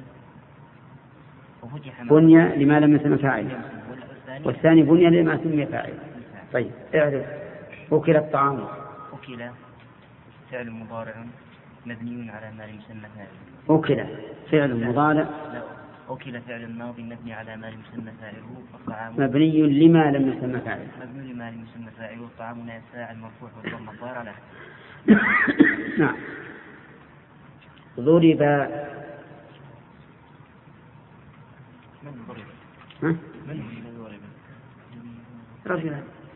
Speaker 2: وفتح
Speaker 1: بني لما لم يسمى فاعل، والثاني بني لما سمي فاعل. طيب اعرف. أكل الطعام.
Speaker 2: أكل فعل مضارع مبني على ما لم يسمى فاعل.
Speaker 1: أكل فعل مضارع.
Speaker 2: لا أكل فعل ماضي مبني على ما لم يسمى فاعله. والطعام
Speaker 1: مبني لما لم يسمى فاعل.
Speaker 2: مبني لما لم يسمى فاعله. والطعام نائب فاعل مرفوع والضم الضار له.
Speaker 1: نعم. ضرب.
Speaker 2: من ضرب؟
Speaker 1: من
Speaker 2: ضرب؟
Speaker 1: رجلا.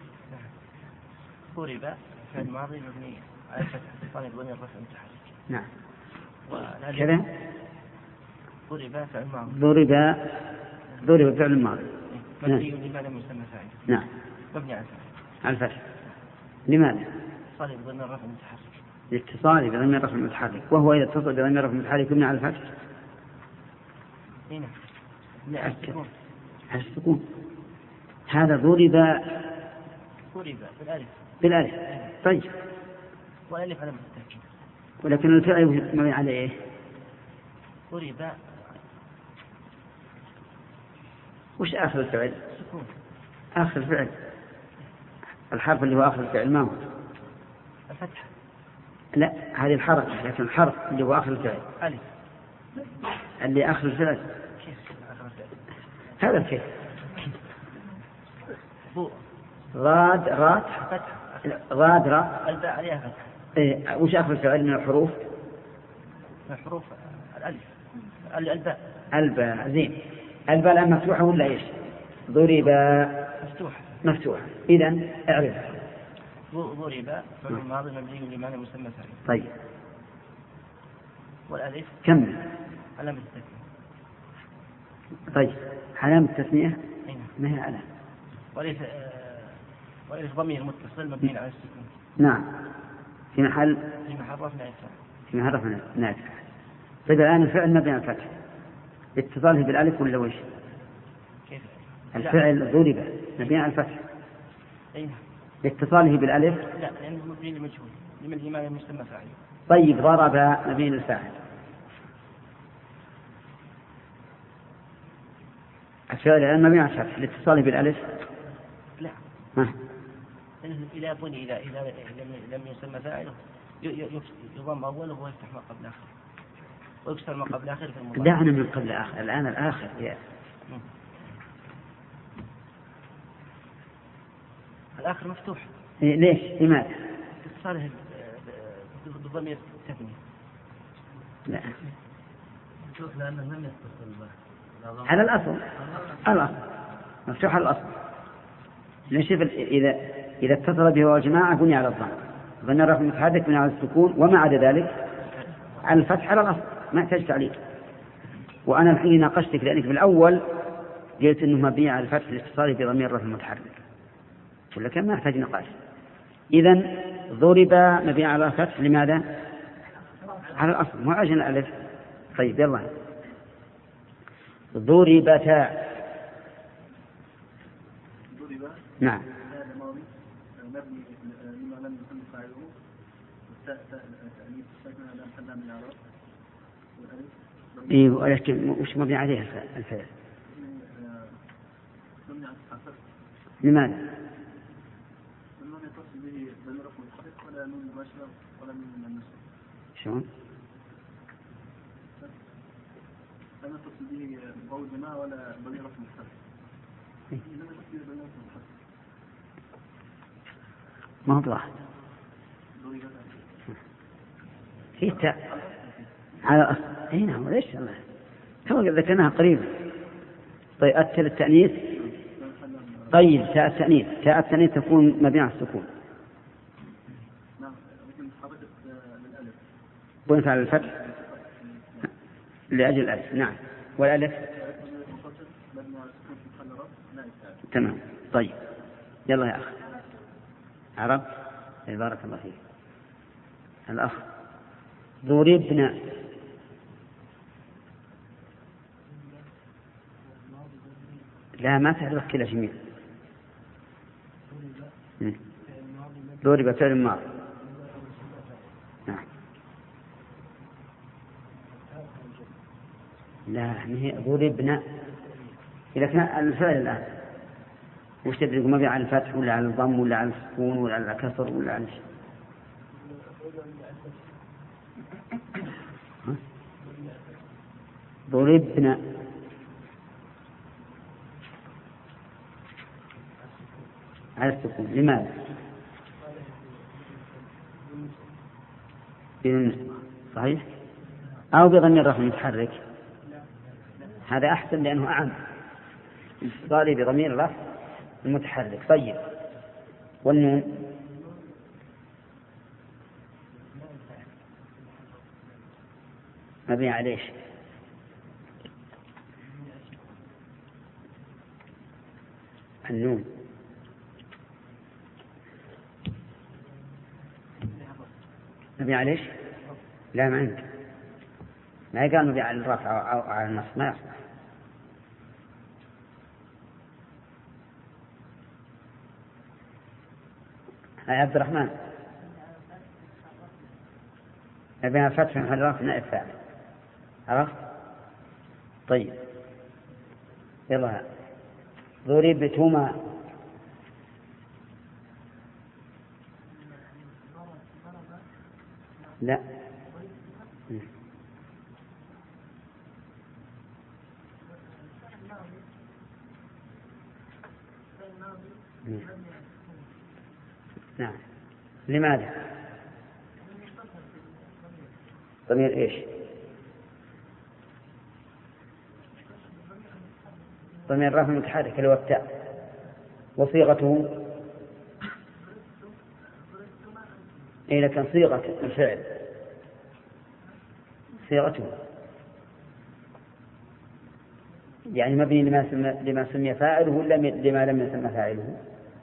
Speaker 2: ضرب فعل ماضي مبني على الفتح طالب ضمير الرفع المتحرك.
Speaker 1: نعم.
Speaker 2: كذا. ضرب فعل ماضي.
Speaker 1: ضرب فعل ماضي
Speaker 2: مبني لما لم يسمى فاعل.
Speaker 1: نعم.
Speaker 2: مبني على الفتح.
Speaker 1: لماذا؟
Speaker 2: طالب ضمير الرفع المتحرك.
Speaker 1: الاتصال بضمير الرفع المتحرك، وهو إذا اتصل بضمير الرفع المتحرك يبنى على الفتح.
Speaker 2: هنا.
Speaker 1: على السكون. هذا ضرب بالألف. طيب.
Speaker 2: والألف على التأكيد.
Speaker 1: ولكن الفعل مبني على إيه؟
Speaker 2: ضرب.
Speaker 1: وش آخر الفعل؟
Speaker 2: سكون.
Speaker 1: آخر الفعل. الحرف اللي هو آخر الفعل ما هو؟
Speaker 2: الفتح.
Speaker 1: لا هذه الحركة، لكن الحرف اللي هو آخر الفعل.
Speaker 2: ألف.
Speaker 1: اللي آخر الفعل.
Speaker 2: كيف آخر الفعل؟
Speaker 1: هذا الكيف.
Speaker 2: فتح.
Speaker 1: را.
Speaker 2: الباء عليها فتح.
Speaker 1: إيه وش آخر الفعل من الحروف؟
Speaker 2: من حروف الألف.
Speaker 1: الباء. زين. الباء الآن مفتوحة ولا إيش؟ ضرب مفتوحة. إذن اعرف.
Speaker 2: ضرب فعل ماضي مبني لما لم يسمى فاعل.
Speaker 1: طيب.
Speaker 2: والألف
Speaker 1: كمل.
Speaker 2: علامة التثنية.
Speaker 1: طيب علامة التثنية ما هي علامة؟
Speaker 2: وليس ضمير متصل مبني على السكون.
Speaker 1: نعم. في محل رفع نائب. طيب الآن الفعل مبني على الفتح، اتصاله بالألف ولا وش؟
Speaker 2: كيف؟
Speaker 1: الفعل ضرب مبني على الفتح.
Speaker 2: أين؟
Speaker 1: اتصاله بالألف.
Speaker 2: لا لأنه مبني لمجهول لمن ما يسمى فاعل.
Speaker 1: طيب ضرب مبني للفاعل. الفعل الآن مبني على الفتح لاتصاله بالألف.
Speaker 2: لا. إذا بني إذا لم يسمى فاعله يضم أوله ويفتح ما قبل آخر ويكسر ما قبل آخر في المضارع.
Speaker 1: دعنا من قبل آخر الآن الآخر يا
Speaker 2: الآخر مفتوح.
Speaker 1: ليش؟ لماذا؟
Speaker 2: اتصاله بالضمير التثنية.
Speaker 1: لا
Speaker 2: مفتوح لأنه لم يتصل
Speaker 1: على الأصل مفتوح على الأصل. نشوف إذا اتصل به والجماعة بني على الضم، ضمير الرفع المتحرك بني على السكون، وما عدا ذلك على الفتح على الأصل، ما يحتاج تعليق. وأنا الحين ناقشتك لأنك بالأول قلت إنه مبني على الفتح لاتصاله بضمير الرفع المتحرك، ولكن ما يحتاج نقاش. إذن ضرب مبني على الفتح لماذا؟ على الأصل مو عشان الألف. طيب يلا. ضربتا. نعم.
Speaker 5: مبني لما لم يكن فاعله والتأنيث الساكنة لا محل من الإعراب.
Speaker 1: إيه ولكن وش مبني عليها الفعل؟
Speaker 5: مبني على الحرف.
Speaker 1: لماذا؟
Speaker 5: لأنه يتصل به ضمير رفع متحرك ولا نون مباشرة ولا من النصب.
Speaker 1: شلون؟
Speaker 5: لم يتصل به واو الجماعة ولا ضمير رفع متحرك. لم يتصل به ضمير رفع متحرك.
Speaker 1: ما هو بواحد في تاء على الأصل. أي نعم. ليش الله تو ذكرناها قريبا. طيب أتى للتأنيث. طيب تاء التأنيث، تاء التأنيث تكون مبنية على السكون. بنت على الفتح لأجل الألف. نعم. والألف تمام. طيب يلا يا أخ عرب. بارك الله فيك. الأخ ضربنا. لا ما تعرف كلا جميل. ضرب فعل ماضي. نعم. لا هي ضربنا. إذا كان الفعل الآن وش تدري مبني على الفتح ولا على الضم ولا على السكون ولا على الكسر ولا على شيء؟ ضربنا. على السكون. لماذا؟ صحيح. أو بضم الرفع المتحرك. هذا أحسن لأنه أعم. اتصالي بضمير الرفع المتحرك. طيب والنون مبني على ايش؟ النون مبني على ايش؟ لا ما عندك. ما قال مبني على الرفع أو على النصب ما يصلح. يا عبد الرحمن بين فتح الرفع نائب فاعل. عرفت؟ طيب يلا ضربتما. لا نعم. لماذا؟ ضمير ايش؟ ضمير الرفع المتحرك اللي هو التاء. وصيغته اي لكن صيغة الفعل صيغته يعني مبني لما سمي فاعله ولا لما لم يسمى فاعله؟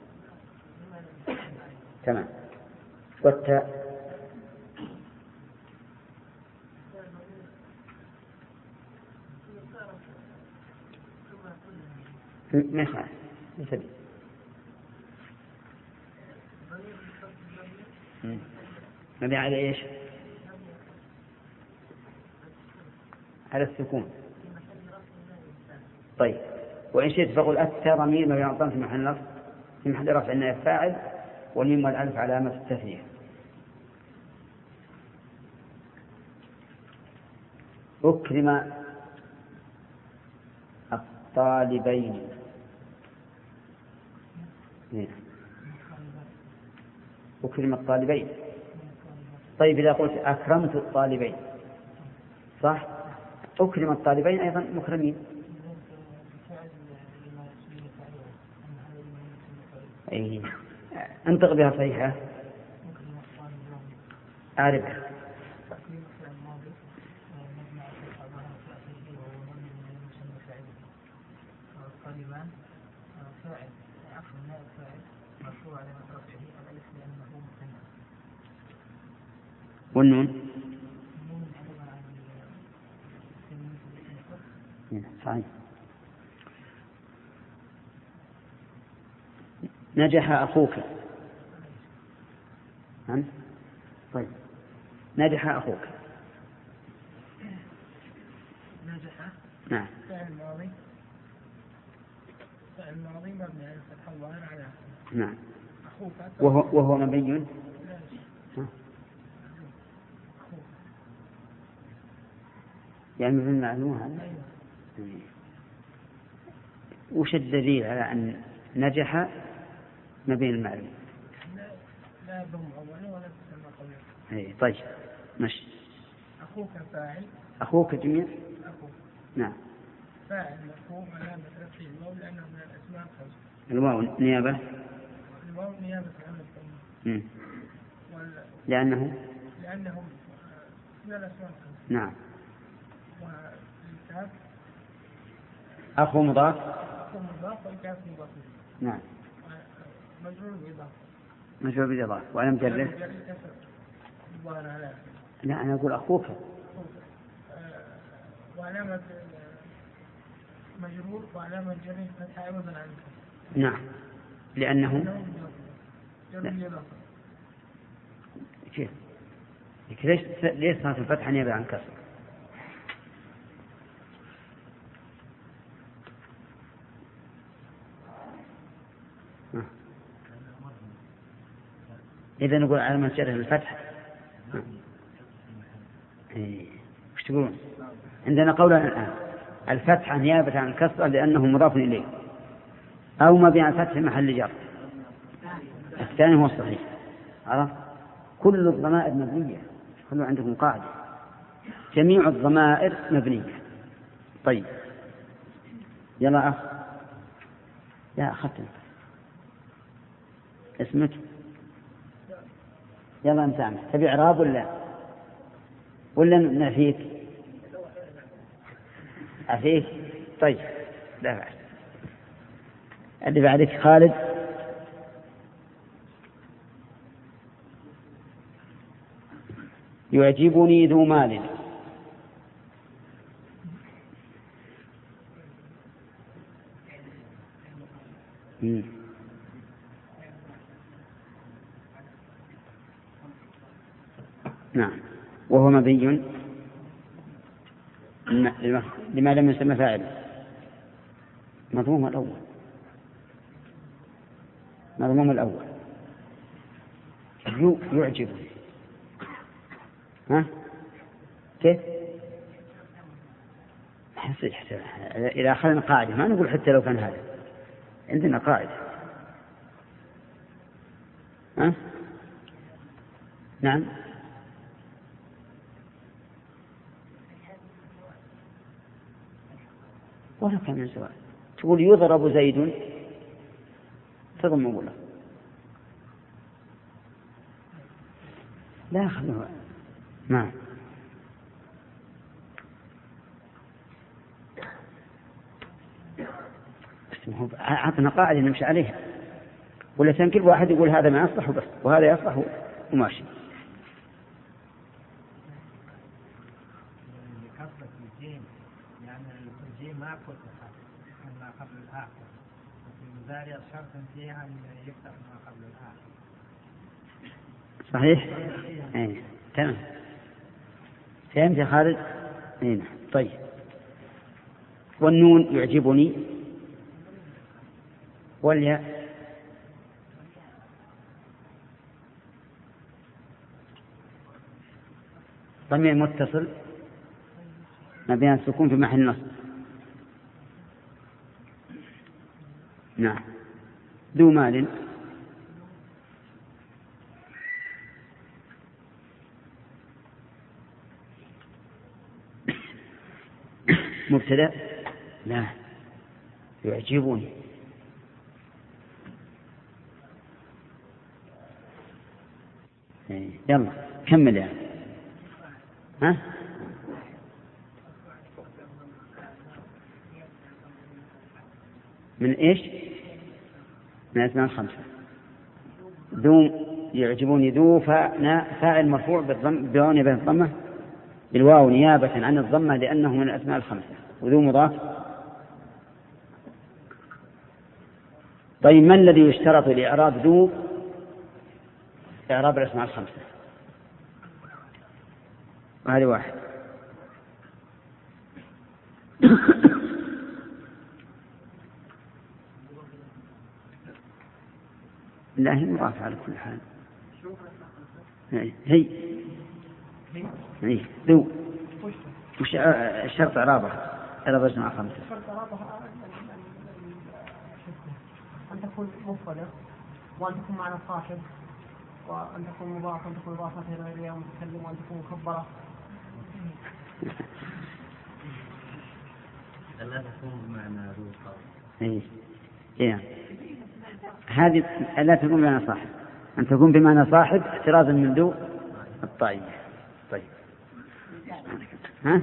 Speaker 1: تمام. والتاء ما يخالف يسبب. مبني على ايش؟ على السكون. طيب وإن شئت فقل أتى ضمير مبني على الضم في محل نصب في محل رفع النائب فاعل والميم والألف علامة التثنية. أكرم الطالبين. أكرم الطالبين. طيب إذا قلت أكرمت الطالبين صح؟ أكرم الطالبين أيضا مكرمين. أي انطق بها صحيحة. أعرفها. والنون صحيح. نجح أخوك. طيب نجح أخوك.
Speaker 3: نجح.
Speaker 1: نعم.
Speaker 3: فعل ماضي مبني على الفتح الظاهر على.
Speaker 1: نعم.
Speaker 3: أخوك
Speaker 1: وهو مبني. يعني من المعلومة هذا. وش الدليل على أن نجح ما بين المعلوم؟
Speaker 3: لا يضم أولا ولا تسمى قولا.
Speaker 1: طيب ماشي.
Speaker 3: أخوك فاعل.
Speaker 1: أخوك جميل.
Speaker 3: أخوك
Speaker 1: نعم.
Speaker 3: فاعل مفهوم علامة رفعه الواو لأنه من الأسماء الخمسة.
Speaker 1: الواو نيابة.
Speaker 3: الواو نيابة عن الضمة.
Speaker 1: لأنه
Speaker 3: من الأسماء الخمسة.
Speaker 1: نعم.
Speaker 3: والكاف
Speaker 1: أخو مضاف.
Speaker 3: والكاف مضاف.
Speaker 1: نعم.
Speaker 3: مجرور بالإضافة.
Speaker 1: وأنا مجرد. لا أنا أقول أخوك.
Speaker 3: وعلامة مجرور وعلامة جر فتحة عوضا عن الكسر.
Speaker 1: نعم لأنه كيف ليش صارت الفتحة نيابة عن كسر؟ إذا نقول علامة جر الفتحة. وش تقولون؟ عندنا قولنا الآن الفتحة نيابة عن الكسر لأنه مضاف إليه أو ما بين الفتح محل جر. الثاني هو الصحيح. كل الضمائر مبنية. خلوا عندكم قاعدة جميع الضمائر مبنية. طيب يلا أخ. لا أخذت اسمك. يلا نسامح. تبي إعراب ولا نعفيك؟ عفيك. طيب لا بعد. اللي بعدك خالد. يعجبني ذو مال. نعم وهو مبني لما لم يسمى فاعله. مضموم الأول يعجبني. ها كيف؟ إذا أخذنا قاعدة ما نقول حتى لو كان هذا عندنا قاعدة. ها نعم ولا كان من سواء. تقول يضرب زيد تضم أولا. لا خلوها. نعم عطنا قاعدة نمشي عليها ولا كل واحد يقول هذا ما يصلح وبس وهذا يصلح وماشي.
Speaker 3: الجيم ما فتحت ما قبل الآخر وفي المضارع شرط فيها أن يفتح ما قبل الآخر.
Speaker 1: صحيح؟ أي تمام. فهمت يا خالد؟ أي نعم. طيب والنون يعجبني والياء ضمير متصل ما بين السكون في محل نصب. نعم ذو مال مبتدأ. لا يعجبني. يلا كمل يعني. ها من إيش؟ من الأسماء الخمسة. ذو يعجبني ذو فاعل مرفوع بالواو نيابة عن الضمة بالواو نيابة عن الضمة لأنه من الأسماء الخمسة. وذو مضاف. طيب ما الذي يشترط لإعراب ذو إعراب الأسماء الخمسة؟ وهذه واحد. لا هي مضاف على كل حال. هي ذو وش الشرط إعرابها؟ إعراب الأسماء الخمسة.
Speaker 4: أن تكون مفردة وأن تكون معنى صاحب وأن تكون مضافة وأن تكون إضافة إلى متكلم وأن تكون مكبرة.
Speaker 2: لا تكون بمعنى ذو
Speaker 1: صاحب. إيه. هذه لا تكون بمعنى صاحب، أن تكون بمعنى صاحب احترازا من ذو الطائية. طيب ها؟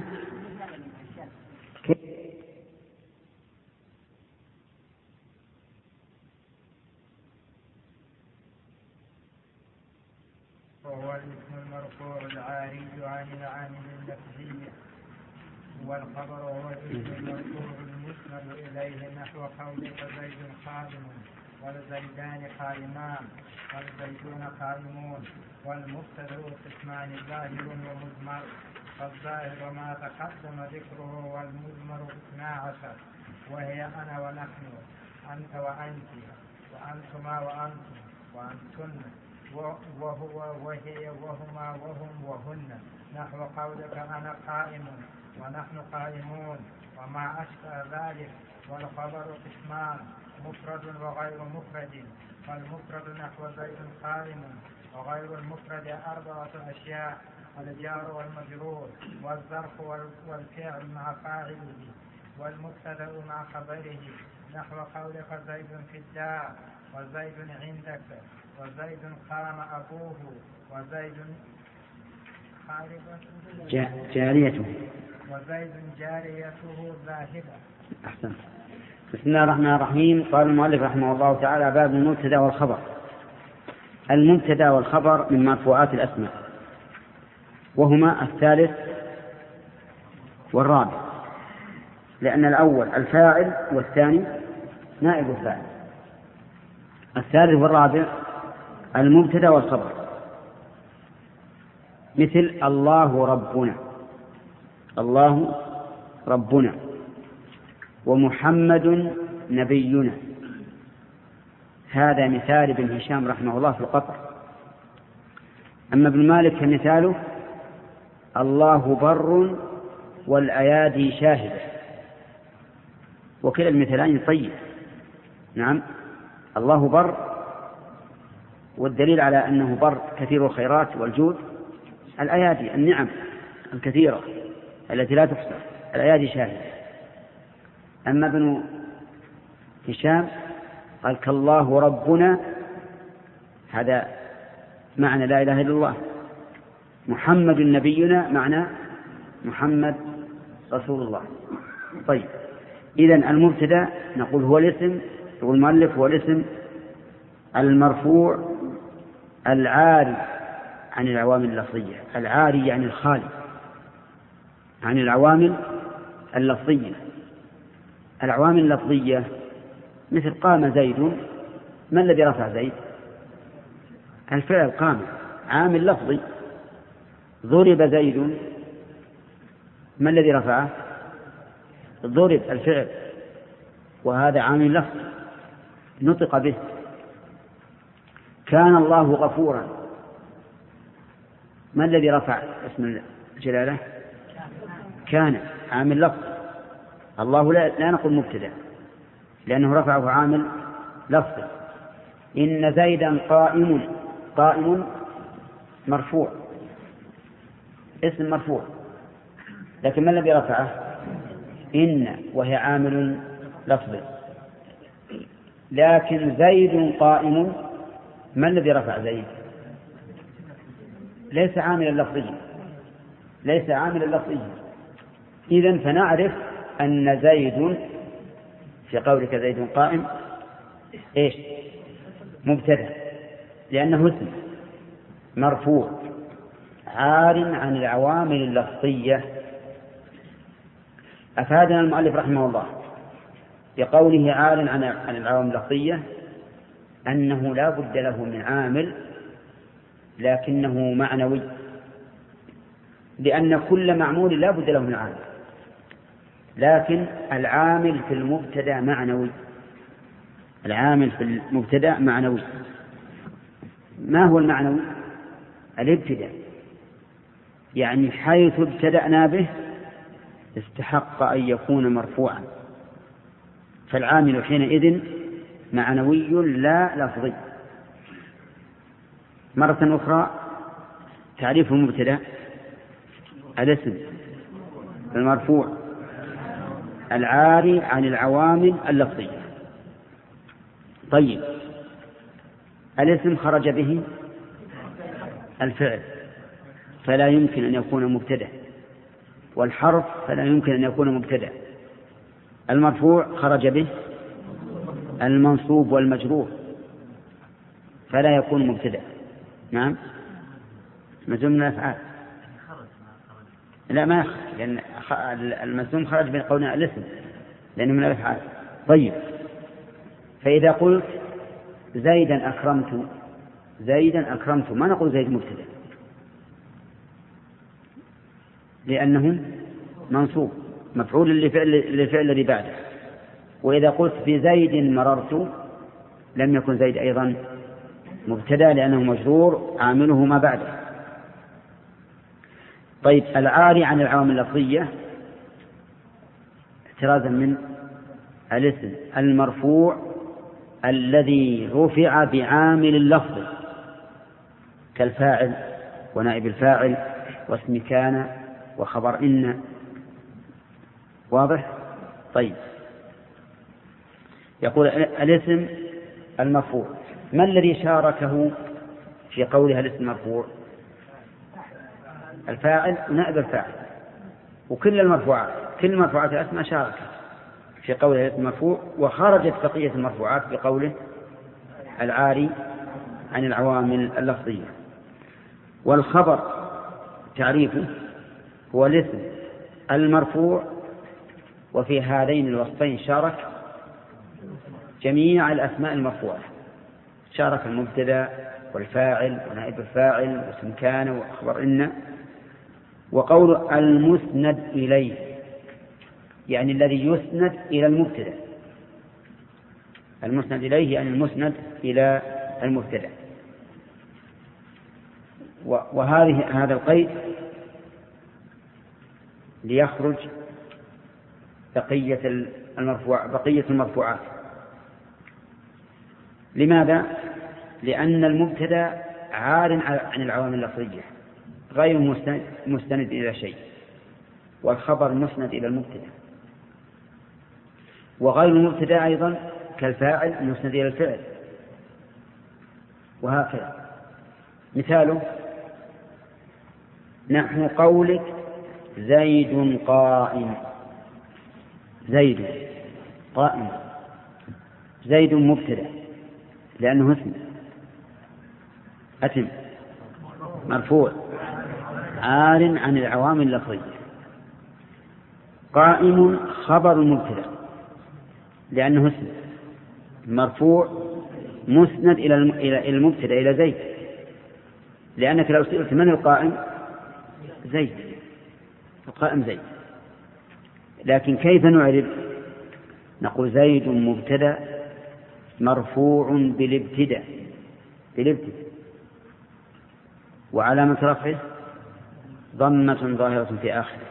Speaker 3: وهو الاسم المرفوع العاري عن العامل اللفظي، والخبر هو الاسم المرفوع المسند إليه نحو قولك زيد قائم والزيدان قائمان والزيدون قائمون. والمبتدأ قسمان ظاهر ومضمر، فالظاهر ما تقدم ذكره والمضمر 12، وهي أنا ونحن، أنت وأنت، وأنتما وأنتم، وأنتن، وهو وهي وهما وهم وهن، نحو قولك أنا قائم ونحن قائمون وما أشبه ذلك. والخبر قسمان مفرد وغير مفرد، فالمفرد نحو زيد قائم، وغير المفرد 4 أشياء: الجار والمجرور والظرف والفعل مع فاعله، والمبتدأ مع خبره، نحو قولك زيد في الدار، وزيد عندك، وزيد قام أبوه، وزيد
Speaker 1: جاريته،
Speaker 3: وزيد جاريته ذاهبة.
Speaker 1: أحسن. بسم الله الرحمن الرحيم. قال المؤلف رحمه الله تعالى: باب المبتدأ والخبر. المبتدأ والخبر من مرفوعات الأسماء، وهما الثالث والرابع، لأن الأول الفاعل والثاني نائب الفاعل. الثالث والرابع المبتدأ والخبر، مثل الله ربنا، الله ربنا، ومحمد نبينا. هذا مثال ابن هشام رحمه الله في القطع. أما ابن مالك فمثاله: الله بر والأيادي شاهدة. وكلا المثالين طيب. نعم، الله بر، والدليل على أنه بر كثير الخيرات والجود الأيادي، النعم الكثيرة التي لا تحصى، الأيادي شاهدة. أما ابن هشام قال: كالله ربنا، هذا معنى لا إله إلا الله. محمد نبينا معنى محمد رسول الله. طيب، إذن المبتدأ نقول هو الاسم، يقول المؤلف هو الاسم المرفوع العاري عن العوامل اللفظية. العاري يعني الخالي عن العوامل اللفظية. العوامل اللفظية مثل قام زيد، ما الذي رفع زيد؟ الفعل قام، عامل لفظي. ضرب زيد، ما الذي رفعه؟ ضرب الفعل، وهذا عامل لفظي نطق به. كان الله غفورا، ما الذي رفع اسم الجلالة؟ كان، عامل لفظ. الله لا نقول مبتدأ لأنه رفعه عامل لفظ. إن زيدا قائم، قائم مرفوع، اسم مرفوع، لكن ما الذي رفعه؟ إن، وهي عامل لفظ. لكن زيد قائم، ما الذي رفع زيد؟ ليس عاملا لفظيا، ليس عاملا لفظيا. إذن فنعرف أن زيد في قولك زيد قائم إيش؟ مبتدأ، لأنه اسم مرفوع عار عن العوامل اللفظية. أفادنا المؤلف رحمه الله بقوله عار عن العوامل اللفظية أنه لا بد له من عامل، لكنه معنوي، لأن كل معمول لا بد له من عامل، لكن العامل في المبتدأ معنوي. العامل في المبتدأ معنوي. ما هو المعنوي؟ الابتداء، يعني حيث ابتدأنا به استحق أن يكون مرفوعا، فالعامل حينئذ معنوي لا لفظي. مرة أخرى تعريف المبتدأ: الاسم المرفوع العاري عن العوامل اللفظية. طيب، الاسم خرج به الفعل فلا يمكن أن يكون مبتدأ، والحرف فلا يمكن أن يكون مبتدأ. المرفوع خرج به المنصوب والمجرور فلا يكون مبتدأ. نعم، مجزوم من الأفعال. لا، ما يخرج، لأن المجزوم خرج بين قولنا الاسم لأنه من الأفعال. طيب، فإذا قلت زيدا أكرمت ما نقول زيد مبتدأ لأنه منصوب مفعول للفعل الذي بعده. وإذا قلت بزيد مررت لم يكن زيد أيضا مبتدأ لأنه مجرور عامله ما بعده. طيب، العاري عن العوامل اللفظية احترازا من الاسم المرفوع الذي رفع بعامل اللفظ كالفاعل ونائب الفاعل واسم كان وخبر إن. واضح؟ طيب، يقول الاسم المرفوع ما الذي شاركه في قولها الاسم المرفوع؟ الفاعل ونائب الفاعل، وكل المرفوعات الأسماء شاركت في قولها الاسم المرفوع، وخرجت بقية المرفوعات بقوله العاري عن العوامل اللفظية. والخبر تعريفه هو الاسم المرفوع، وفي هذين الوصفين شارك جميع الأسماء المرفوعة، شارك المبتدأ والفاعل ونائب الفاعل واسم كان وخبر إن. وقول المسند إليه يعني الذي يسند إلى المبتدأ، المسند إليه يعني المسند إلى المبتدأ. هذا القيد ليخرج بقية المرفوعات. لماذا؟ لأن المبتدأ عار عن العوامل اللفظية غير مستند إلى شيء، والخبر مسند إلى المبتدأ، وغير المبتدأ أيضا كالفاعل مسند إلى الفعل، وهكذا. مثاله نحو قولك زيد قائم. زيد قائم، زيد مبتدأ لأنه اسم أتم مرفوع عار عن العوامل اللفظية. قائم خبر المبتدأ لأنه اسم مرفوع مسند إلى المبتدأ إلى زيد، لأنك لو سئلت من القائم زيد، القائم زيد. لكن كيف نعرف؟ نقول زيد مبتدأ مرفوع بالابتداء وعلامة رفعه ضمة ظاهرة في آخره.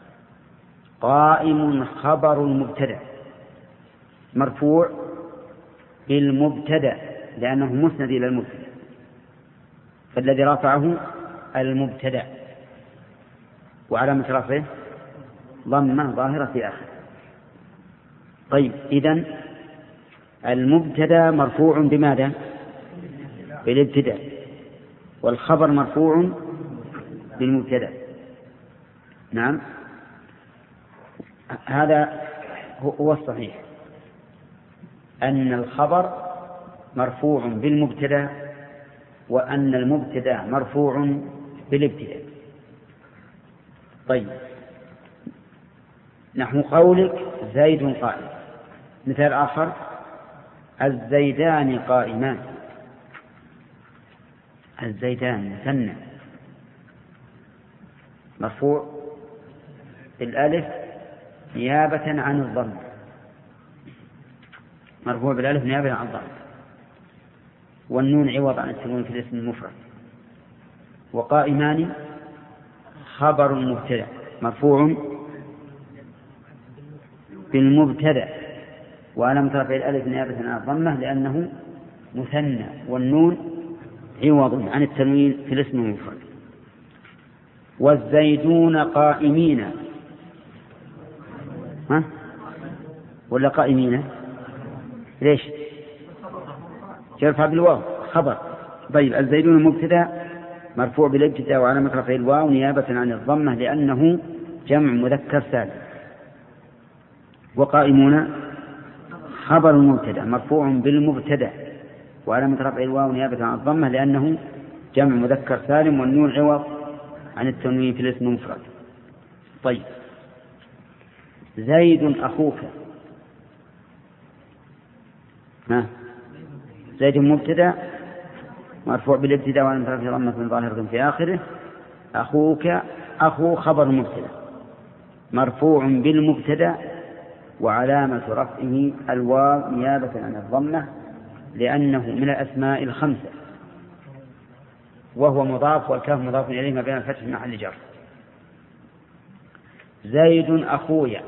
Speaker 1: قائم خبر المبتدأ مرفوع بالمبتدأ لأنه مسند إلى المبتدأ، فالذي رفعه المبتدأ وعلامة رفعه ضمة ظاهرة في آخره. طيب، إذن المبتدأ مرفوع بماذا؟ بالابتداء، والخبر مرفوع بالمبتدأ. نعم، هذا هو الصحيح، أن الخبر مرفوع بالمبتدأ وأن المبتدأ مرفوع بالابتداء. طيب، نحن قولك زيد قائم. مثال آخر الزيدان قائمان. الزيدان مثنى مرفوع بالألف نيابة عن الضم، مرفوع بالألف نيابة عن الضم، والنون عوض عن التنوين في الاسم المفرد. وقائمان خبر مبتدأ مرفوع بالمبتدأ وعلامة رفع الألف نيابة عن الضمة لأنه مثنى، والنون عوض عن التنوين في الاسم المفرد. والزيدون قائمين ولا قائمين؟ ليش؟ يرفع بالواو خبر. طيب الزيدون مبتدأ مرفوع بالابتداء وعلامة رفعه الواو نيابة عن الضمة لأنه جمع مذكر سالم. وقائمون خبر المبتدأ مرفوع بالمبتدأ وعلامة رفعه الواو نيابة عن الضمة لأنه جمع مذكر سالم والنون عوض عن التنوين في الاسم المفرد. طيب زيد أخوك. زيد مبتدأ مرفوع بالابتداء وعلامة رفعه ضمة ظاهرة في آخره. أخوك أخو خبر مبتدأ مرفوع بالمبتدأ وعلامة رفعه الواو نيابة عن الضمة لأنه من الأسماء الخمسة وهو مضاف والكاف مضاف إليه ما بين الفتح محل جر. زيد أخويا.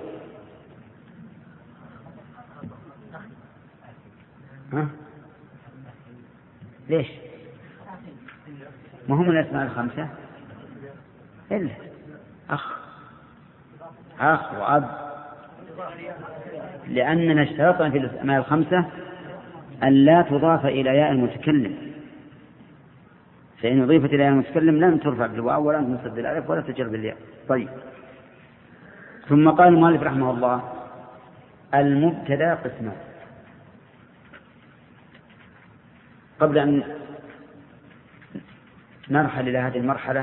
Speaker 1: ليش؟ ما هو من الأسماء الخمسة إلا أخ وأب، لأننا اشترطنا في الأسماء الخمسة أن لا تضاف إلى ياء المتكلم، فإن أضيفت إلى ياء المتكلم لن ترفع بالواو ولا تنصب بالألف ولا تجر بالياء. طيب ثم قال المؤلف رحمه الله المبتدأ قسمان. قبل أن نرحل إلى هذه المرحلة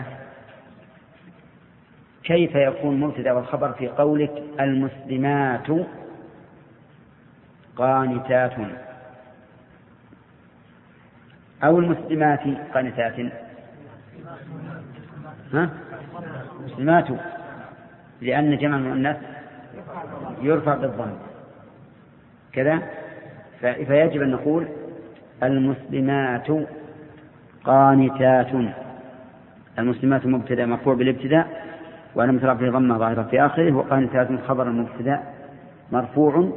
Speaker 1: كيف يكون مبتدأ والخبر في قولك المسلمات قانتات أو المسلمات قانتات؟ مسلمات لأن جمع المؤنث يرفع بالضم كذا، فيجب أن نقول المسلمات قانتات. المسلمات مبتدأ مرفوع بالابتداء وعلامة رفعه ضمة ظاهرة في آخره. وقانتات خبر المبتدأ مرفوع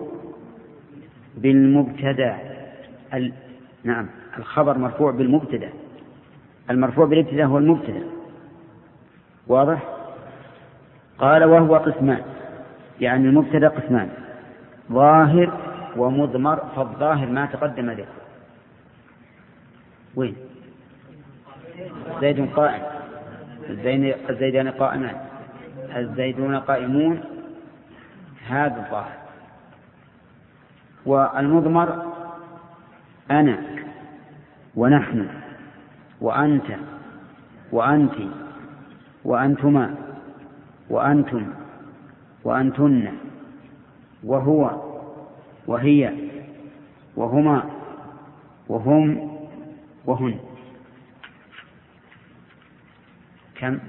Speaker 1: بالمبتدأ نعم الخبر مرفوع بالمبتدأ، المرفوع بالابتداء هو المبتدأ. واضح؟ قال وهو قسمان، يعني المبتدأ قسمان ظاهر ومضمر. فالظاهر ما تقدم ذكره. وين؟ زيد قائم، الزيدان قائمان، الزيدون قائمون، هذا الظاهر. والمضمر أنا ونحن وأنت وأنت وأنتما وأنتم وأنتن وهو وهي وهما وهم وهن. كم؟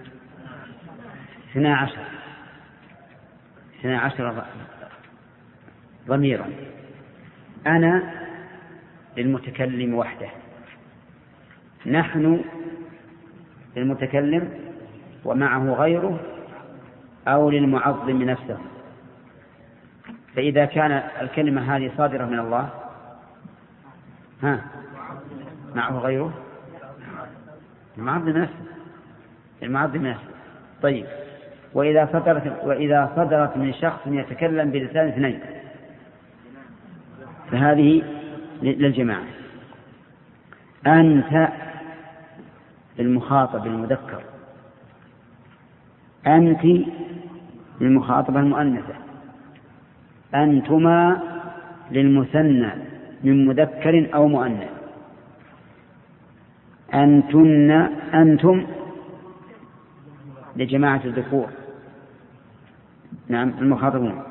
Speaker 1: 12 ضميرا. أنا للمتكلم وحده، نحن للمتكلم ومعه غيره أو للمعظم نفسه. فإذا كان الكلمة هذه صادرة من الله معه غيره المعظم نفسه. طيب وإذا صدرت من شخص يتكلم بلسان اثنين فهذه للجماعة. أنت للمخاطب المذكر، أنت للمخاطبة المؤنثة، أنتما للمثنى من مذكر أو مؤنث، أنتن أنتم لجماعة الذكور نعم المخاطبون،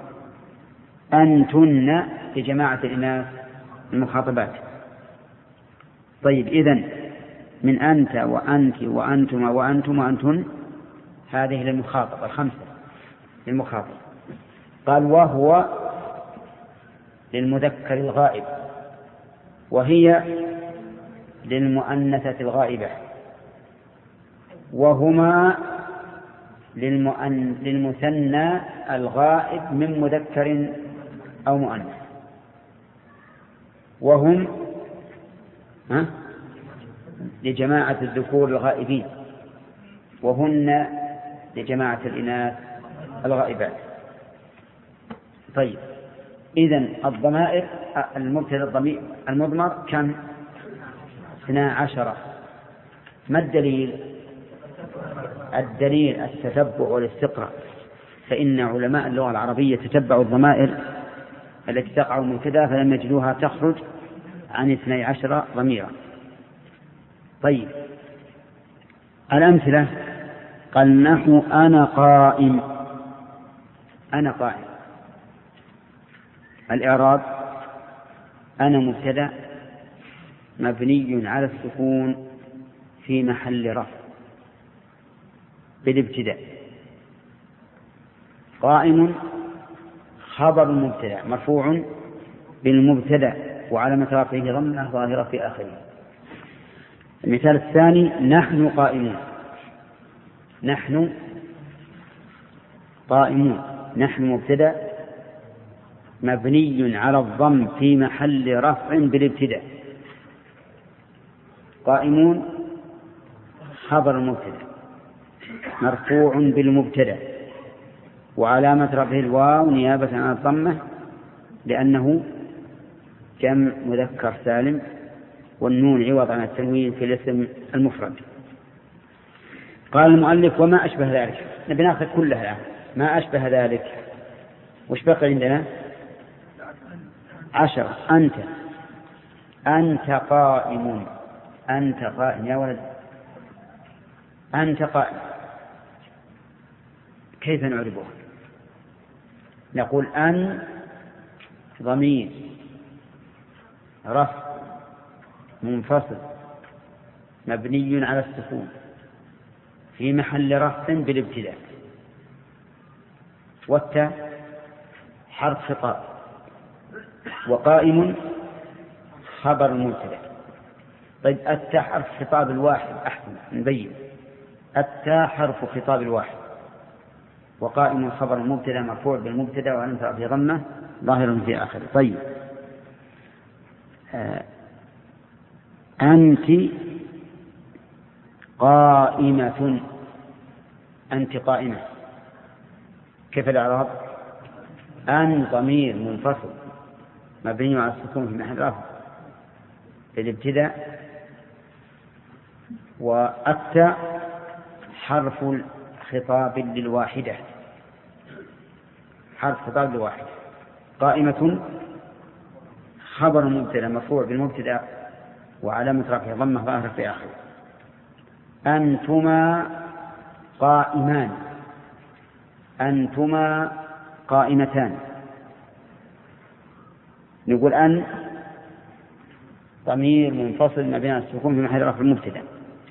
Speaker 1: أنتن لجماعة الإناث المخاطبات. طيب إذن من أنت وأنت وأنتما وأنتم وأنتن هذه للمخاطب الخمسة للمخاطب. قال وهو للمذكر الغائب وهي للمؤنثة الغائبة وهما للمثنى الغائب من مذكر أو مؤنث وهم لجماعة الذكور الغائبين وهن لجماعة الإناث الغائبات. طيب إذن الضمائر المبتدأ الضمير المضمر كم؟ 12. ما الدليل؟ الدليل التتبع والاستقراء، فإن علماء اللغة العربية تتبعوا الضمائر التي تقع مبتدأ فلم يجدوها تخرج عن 12 ضميرا. طيب الأمثلة قال نحو أنا قائم. أنا قائم. الإعراب أنا مبتدأ مبني على السكون في محل رفع بالابتداء. قائم خبر مبتدأ مرفوع بالمبتدأ وعلامة رفعه ضمة ظاهرة في آخره. المثال الثاني نحن قائمون. نحن قائمون. نحن مبتدأ مبني على الضم في محل رفع بالابتداء. قائمون خبر مبتدأ مرفوع بالمبتدأ وعلامة رفعه الواو نيابة عن الضمة لأنه جمع مذكر سالم والنون عوض عن التنوين في الاسم المفرد. قال المؤلف وما أشبه ذلك. نبي ناخذ كلها الآن. ما أشبه ذلك وش بقي عندنا؟ 10. أنت قائم. أنت قائم يا ولد. أنت قائم. كيف نعربها؟ نقول أن ضمير رفع منفصل مبني على السكون في محل رفع بالابتداء. والتاء حرف خطاب. وقائم خبر مبتدأ. طيب التاء حرف خطاب الواحد أحسن نبين. التاء حرف خطاب الواحد وقائم خبر المبتدأ مرفوع بالمبتدأ وعلامة رفعه ضمة ظاهر في آخره. طيب أنت قائمة. أنت قائمة. كيف الإعراب؟ أن ضمير منفصل مبني على السكون في محل رفع بالابتداء والتاء حرف خطاب للواحدة. حرف خطاب للواحدة. قائمة خبر مبتدأ مرفوع بالمبتدأ وعلامة رفعه ضمة ظاهرة في آخره. أنتما قائمان. أنتما قائمتان. نقول أن ضمير منفصل ما بين السكون في محل رفع المبتدأ.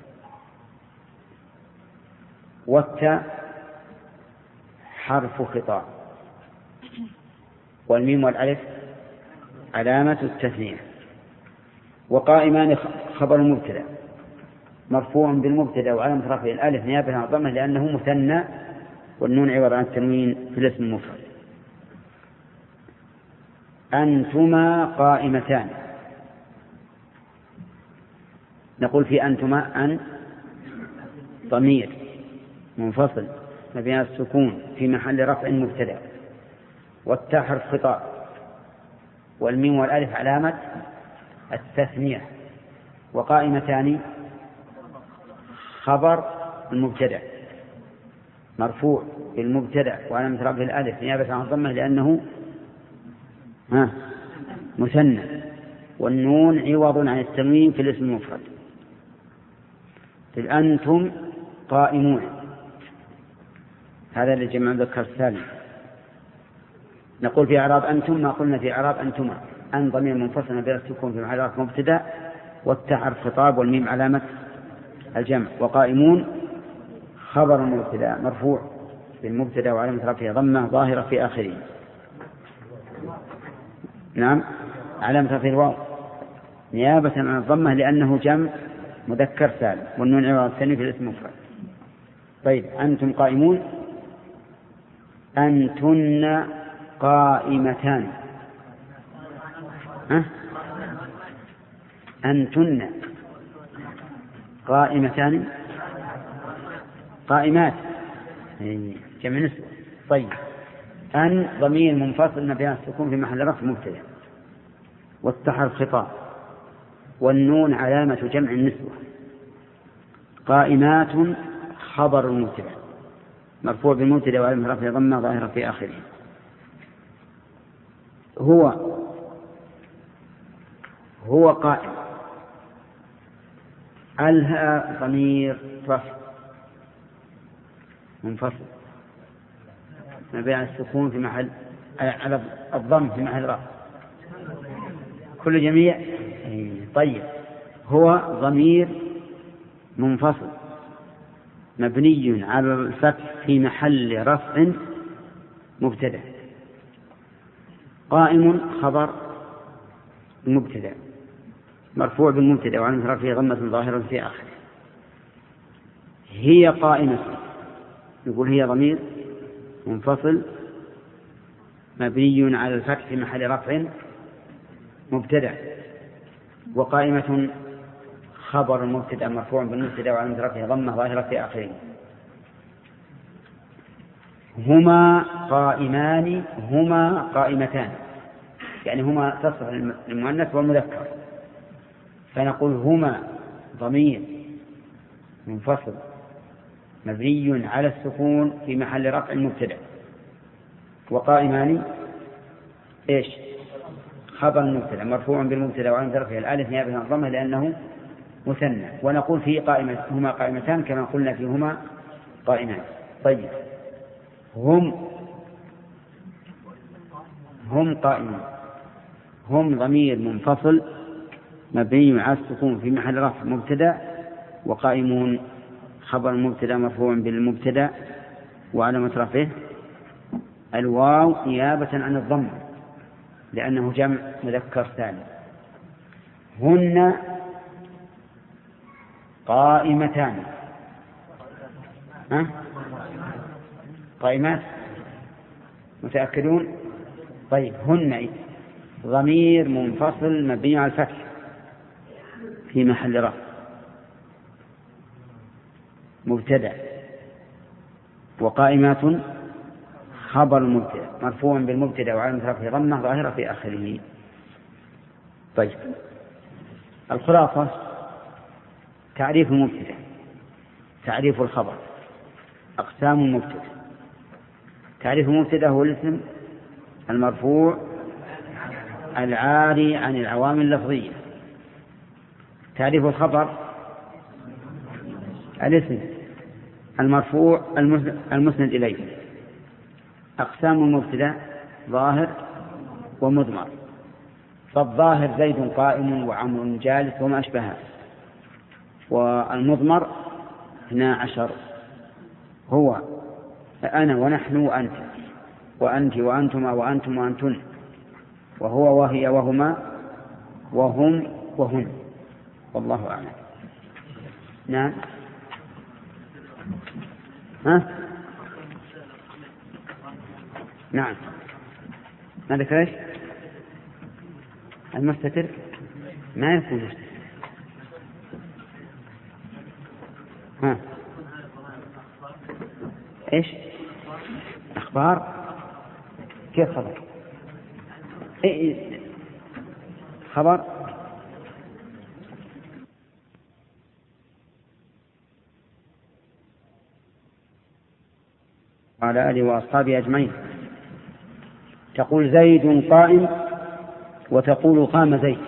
Speaker 1: والتاء حرف خطاب والميم والألف علامة التثنية. وقائمان خبر مبتدأ مرفوع بالمبتدأ وعلامة رفعه الألف نيابة عن الضمة لأنه مثنى والنون عوض عن التنوين في الاسم المفرد. أنتما قائمتان. نقول في أنتما أن ضمير منفصل ما بين السكون في محل رفع مبتدأ والتاء حرف خطاب والميم والألف علامة التثنية. وقائمتان خبر المبتدأ مرفوع بالمبتدأ وعلامة رفعه الألف نيابة عن الضمة لأنه مثنى والنون عوض عن التنوين في الاسم المفرد. أنتم قائمون هذا اللي جمع ذكر السالم. نقول في إعراب أنتم ما قلنا في إعراب أنتما. أن ضمير منفصل بين السكون في محل رفع مبتدأ والتاء حرف خطاب والميم علامة الجمع. وقائمون خبر مبتدأ مرفوع بالمبتدأ وعلامة رفعه ضمة ظاهرة في آخره. نعم علامة رفعه الواو نيابة عن الضمة لأنه جمع مذكر سالم والنون عوض الثاني في الاسم المفرد. طيب أنتم قائمون. أنتن قائمتان. أنتن قائمتان قائمات جمع نسبة. طيب أن ضمير منفصل مبني على السكون في محل رفع مبتدأ، وافتح الخطاب، والنون علامة جمع النسوة، قائمات خبر المبتدأ مرفوع بالمبتدأ وعلامة رفعه ضمة ظاهرة في آخره. هو قائم، الها ضمير رفع منفصل مبني على السكون في محل على الضم في محل رفع كل جميع. طيب هو ضمير منفصل مبني على الفتح في محل رفع مبتدأ، قائم خبر المبتدأ مرفوع بالمبتدأ وعلامة رفعه ضمة ظاهرة في آخره. هي قائمة، نقول هي ضمير منفصل مبني على الفتح في محل رفع مبتدأ، وقائمة خبر المبتدأ مرفوع بالمبتدأ وعلامة رفعه ضمة ظاهرة في آخره. هما قائمان، هما قائمتان، يعني هما تصلح للمؤنث والمذكر، فنقول هما ضمير منفصل مبني على السكون في محل رفع مبتدأ، وقائمان ايش؟ خبر المبتدأ مرفوع بالمبتدأ وعلامة رفعه الألف نيابة عن الضمة لأنه مثنى، ونقول في قائمة هما قائمتان كما قلنا فيهما قائمان. طيب هم قائمون، هم ضمير منفصل مبني على السكون في محل رفع مبتدأ، وقائمون خبر المبتدأ مرفوع بالمبتدأ وعلامة رفعه الواو نيابة عن الضم لأنه جمع مذكر سالم. هن قائمتان، قائمات متأكدون؟ طيب هن ضمير منفصل مبني على الفتح في محل رفع مبتدأ، وقائمات خبر المبتدأ مرفوع بالمبتدأ وعلامة رفعه ضمة ظاهرة في آخره. طيب الخلاصة: تعريف المبتدأ، تعريف الخبر، أقسام المبتدأ. تعريف المبتدأ هو الاسم المرفوع العاري عن العوامل اللفظية. تعريف الخبر الاسم المرفوع المسند إليه. أقسام المبتدأ ظاهر ومضمر، فالظاهر زيد قائم وعمر جالس وما أشبهه، والمضمر 12 هو أنا ونحن وأنت وأنت وأنتما وأنتم وأنتن، وهو وهي وهما وهم وهن، والله أعلم. نعم. نعم. ما ذكرش المستتر ما يكون مستتر. إيش أخبار؟ كيف خبر؟ خبر على آله وأصحابه أجمعين. تقول زيد قائم وتقول قام زيد.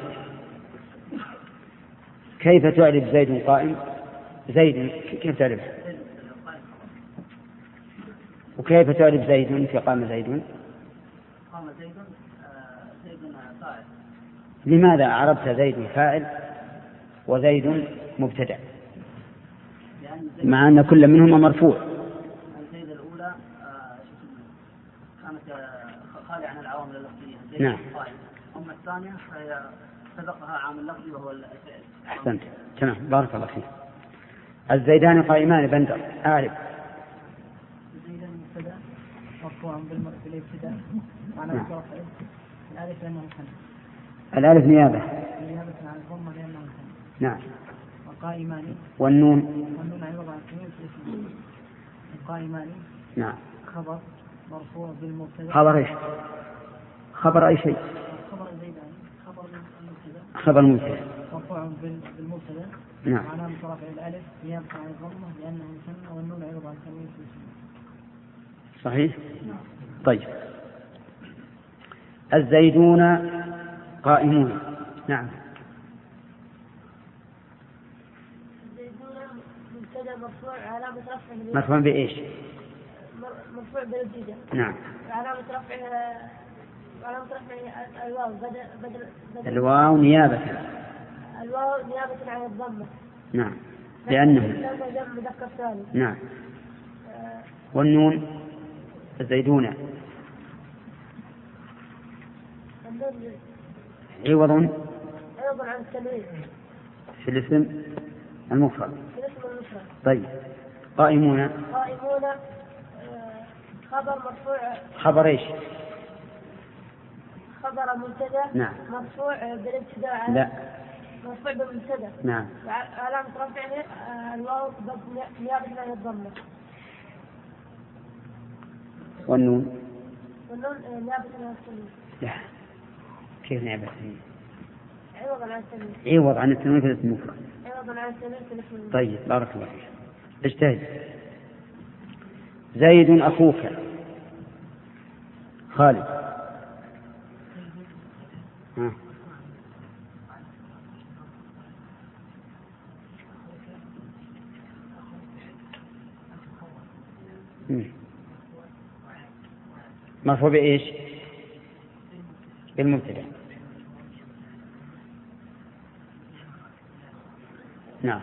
Speaker 1: كيف تعرف زيد قائم؟ زيد كيف تعرف؟ وكيف تعرف زيد في قام زيد؟
Speaker 5: قام زيد فاعل.
Speaker 1: لماذا عرفت زيد فاعل وزيد مبتدأ مع أن كل منهما مرفوع؟
Speaker 5: زيد الأولى كانت خالية عن العوامل اللفظية.
Speaker 1: نعم.
Speaker 5: أما الثانية فهي سبقها عامل لفظي وهو الفعل.
Speaker 1: أحسنت، تمام، بارك الله فيك. الزيدان قائمان بندر أعرف.
Speaker 3: زيدان مبتدأ مرفوع بالابتداء معنى رفعه الألف لأنه مثنى.
Speaker 1: الألف نيابة
Speaker 3: عن الضمة لأنه مثنى.
Speaker 1: نعم.
Speaker 3: وقائمان
Speaker 1: والنون
Speaker 3: عوض عن التنوين في اسمه. القائمان
Speaker 1: نعم
Speaker 3: خبر
Speaker 4: مرفوع بالمبتدا.
Speaker 1: خبر إيش؟ خبر أي شيء؟
Speaker 4: خبر زيدان. خبر المبتدا.
Speaker 1: خبر المبتدا.
Speaker 4: مرفوع بالمبتدا.
Speaker 1: نعم.
Speaker 4: علامة رفع الألف نيابة عن الضمة لأنه مثنى والنون عوض عن التنوين في الاسم.
Speaker 1: صحيح؟ طيب. الزيدون قائمون. نعم.
Speaker 6: الزيدون مبتدا مرفوع علامة رفعه
Speaker 1: مرفوع بإيش؟
Speaker 6: مرفوع بالابتداء.
Speaker 1: نعم.
Speaker 6: علامة رفعه الواو بدل
Speaker 1: الواو نيابة.
Speaker 6: الواو نيابة عن الضمة.
Speaker 1: نعم. لأنه
Speaker 6: جمع مذكر سالم.
Speaker 1: نعم. والنون الزيدون عوض
Speaker 6: عن التنوين
Speaker 1: في الاسم المفرد.
Speaker 6: في الاسم المفرد.
Speaker 1: طيب. قائمون.
Speaker 6: قائمون خبر مرفوع.
Speaker 1: خبر ايش؟
Speaker 6: خبر مبتدا.
Speaker 1: نعم.
Speaker 6: مرفوع بالابتداء.
Speaker 1: لا.
Speaker 6: مرفوع بالمبتدا.
Speaker 1: نعم.
Speaker 6: علامة رفعه الواو نيابة عن الضمة.
Speaker 1: والنون
Speaker 6: نيابة عن التنوين.
Speaker 1: لا. كيف نيابة عن التنوين؟
Speaker 6: عوض عن التنوين.
Speaker 1: عوض عن التنوين في الاسم المفرد.
Speaker 6: عوض عن التنوين في الاسم المفرد.
Speaker 1: طيب بارك الله فيك. اجتهد. زيد أخوك. خالد. ها. مرفوع بإيش؟ بالمبتدأ. نعم.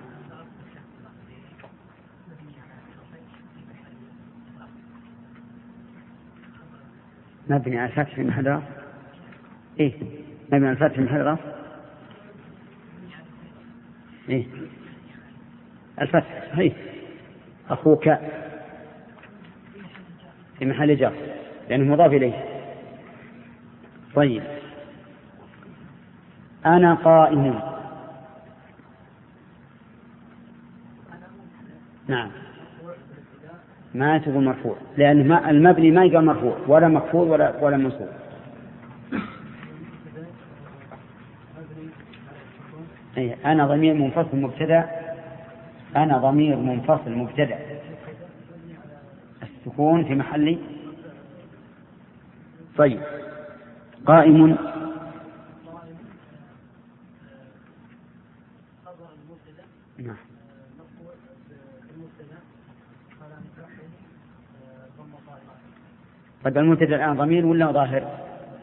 Speaker 1: مبني على الفتح في محل رفع. إيه مبني على الفتح في محل رفع. إيه الفتح صحيح. أخوك في محل جر لأنه مضاف إليه. طيب. أنا قائم. نعم. ما تقول مرفوع لأن المبني ما يقال مرفوع ولا مخفوض ولا منصوب. أنا ضمير منفصل مبتدأ. أنا ضمير منفصل مبتدأ السكون في محل. طيب. قائم. نعم. طيب المبتدأ الآن ضمير ولا ظاهر؟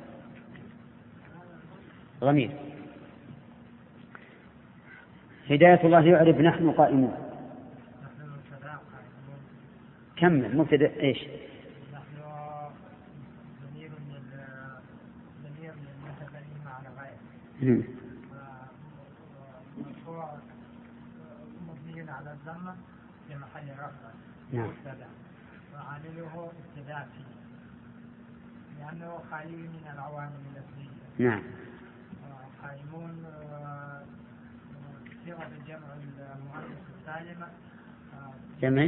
Speaker 1: ضمير. هداية الله يعرف نحن قائمون. كمل مبتدأ ايش؟
Speaker 3: نحن ضمير للمتكلم على غير مرفوع مبني على الضمة في محل رفع.
Speaker 1: نعم.
Speaker 3: وعامله ابتداء فيه لأنه خالي من العوامل الأصلية.
Speaker 1: نعم.
Speaker 3: قائمون صيغة الجمع المؤنث السالمة.
Speaker 1: جمع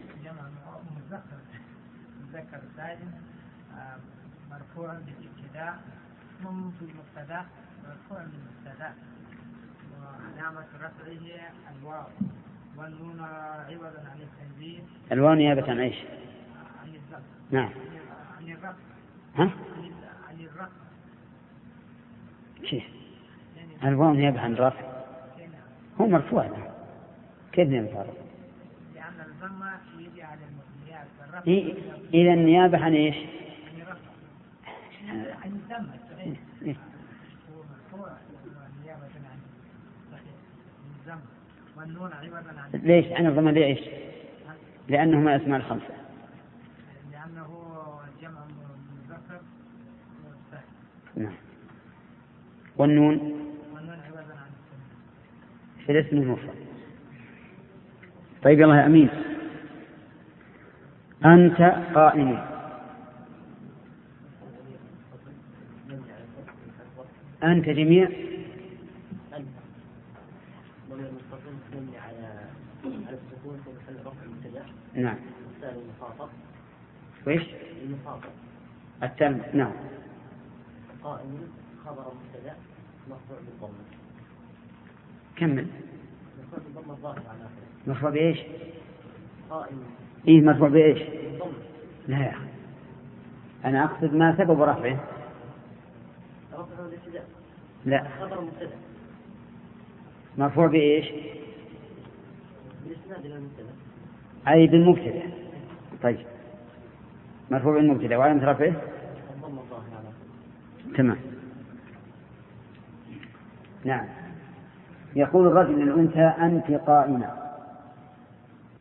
Speaker 3: مذكر سالم مرفوع بالابتداء ثم في المبتدا مرفوع بالمبتدا وعلامة رفعه الواو والنون عوضا عن التنزيل.
Speaker 1: الواو نيابة عن ايش؟
Speaker 3: عن الضم.
Speaker 1: نعم.
Speaker 3: عن الرفع.
Speaker 1: ها؟
Speaker 3: عن الرفع.
Speaker 1: كيف؟ الواو نيابة عن الرفع. هو مرفوع. كيف نيابة؟
Speaker 3: لأن الضم يجي على المبنيات والرفع.
Speaker 1: إذا النيابة عن ايش؟
Speaker 3: عن الرفع. عن الضم صحيح. هو مرفوع نيابة عن صحيح الضم والنون عوضا عن.
Speaker 1: ليش عن الضم ليش؟ لأنهما اسماء الخمسة.
Speaker 3: لأنه جمع مذكر مستحيل.
Speaker 1: نعم. والنون
Speaker 3: عوضا عن
Speaker 1: في الاسم المفرد. طيب يلا يا أمين. أنت قائم. أنت جميع.
Speaker 7: على السكون في محل رفع المبتدأ.
Speaker 1: نعم.
Speaker 7: والثاني المخاطب
Speaker 1: وإيش؟ التم. نعم.
Speaker 2: قائم خبر مبتدأ مرفوع بالضمة.
Speaker 1: كمل.
Speaker 2: مرفوع بالضمة الظاهر على آخره.
Speaker 1: مرفوع بإيش؟
Speaker 2: قائم.
Speaker 1: إيه مرفوع بإيش؟
Speaker 2: بالضمة.
Speaker 1: لا يا أخي، أنا أقصد ما سبب رفعه.
Speaker 2: رفعه الابتداء.
Speaker 1: لا.
Speaker 2: خبر مبتدأ.
Speaker 1: مرفوع بإيش؟
Speaker 2: بالإسناد إلى المبتدأ.
Speaker 1: أي بالمبتدأ. طيب، مرفوع بالمبتدأ وعلامة رفعه
Speaker 2: الضمة الظاهر على آخره.
Speaker 1: تمام. نعم. يقول الرجل للأنثى: أنت قائمة.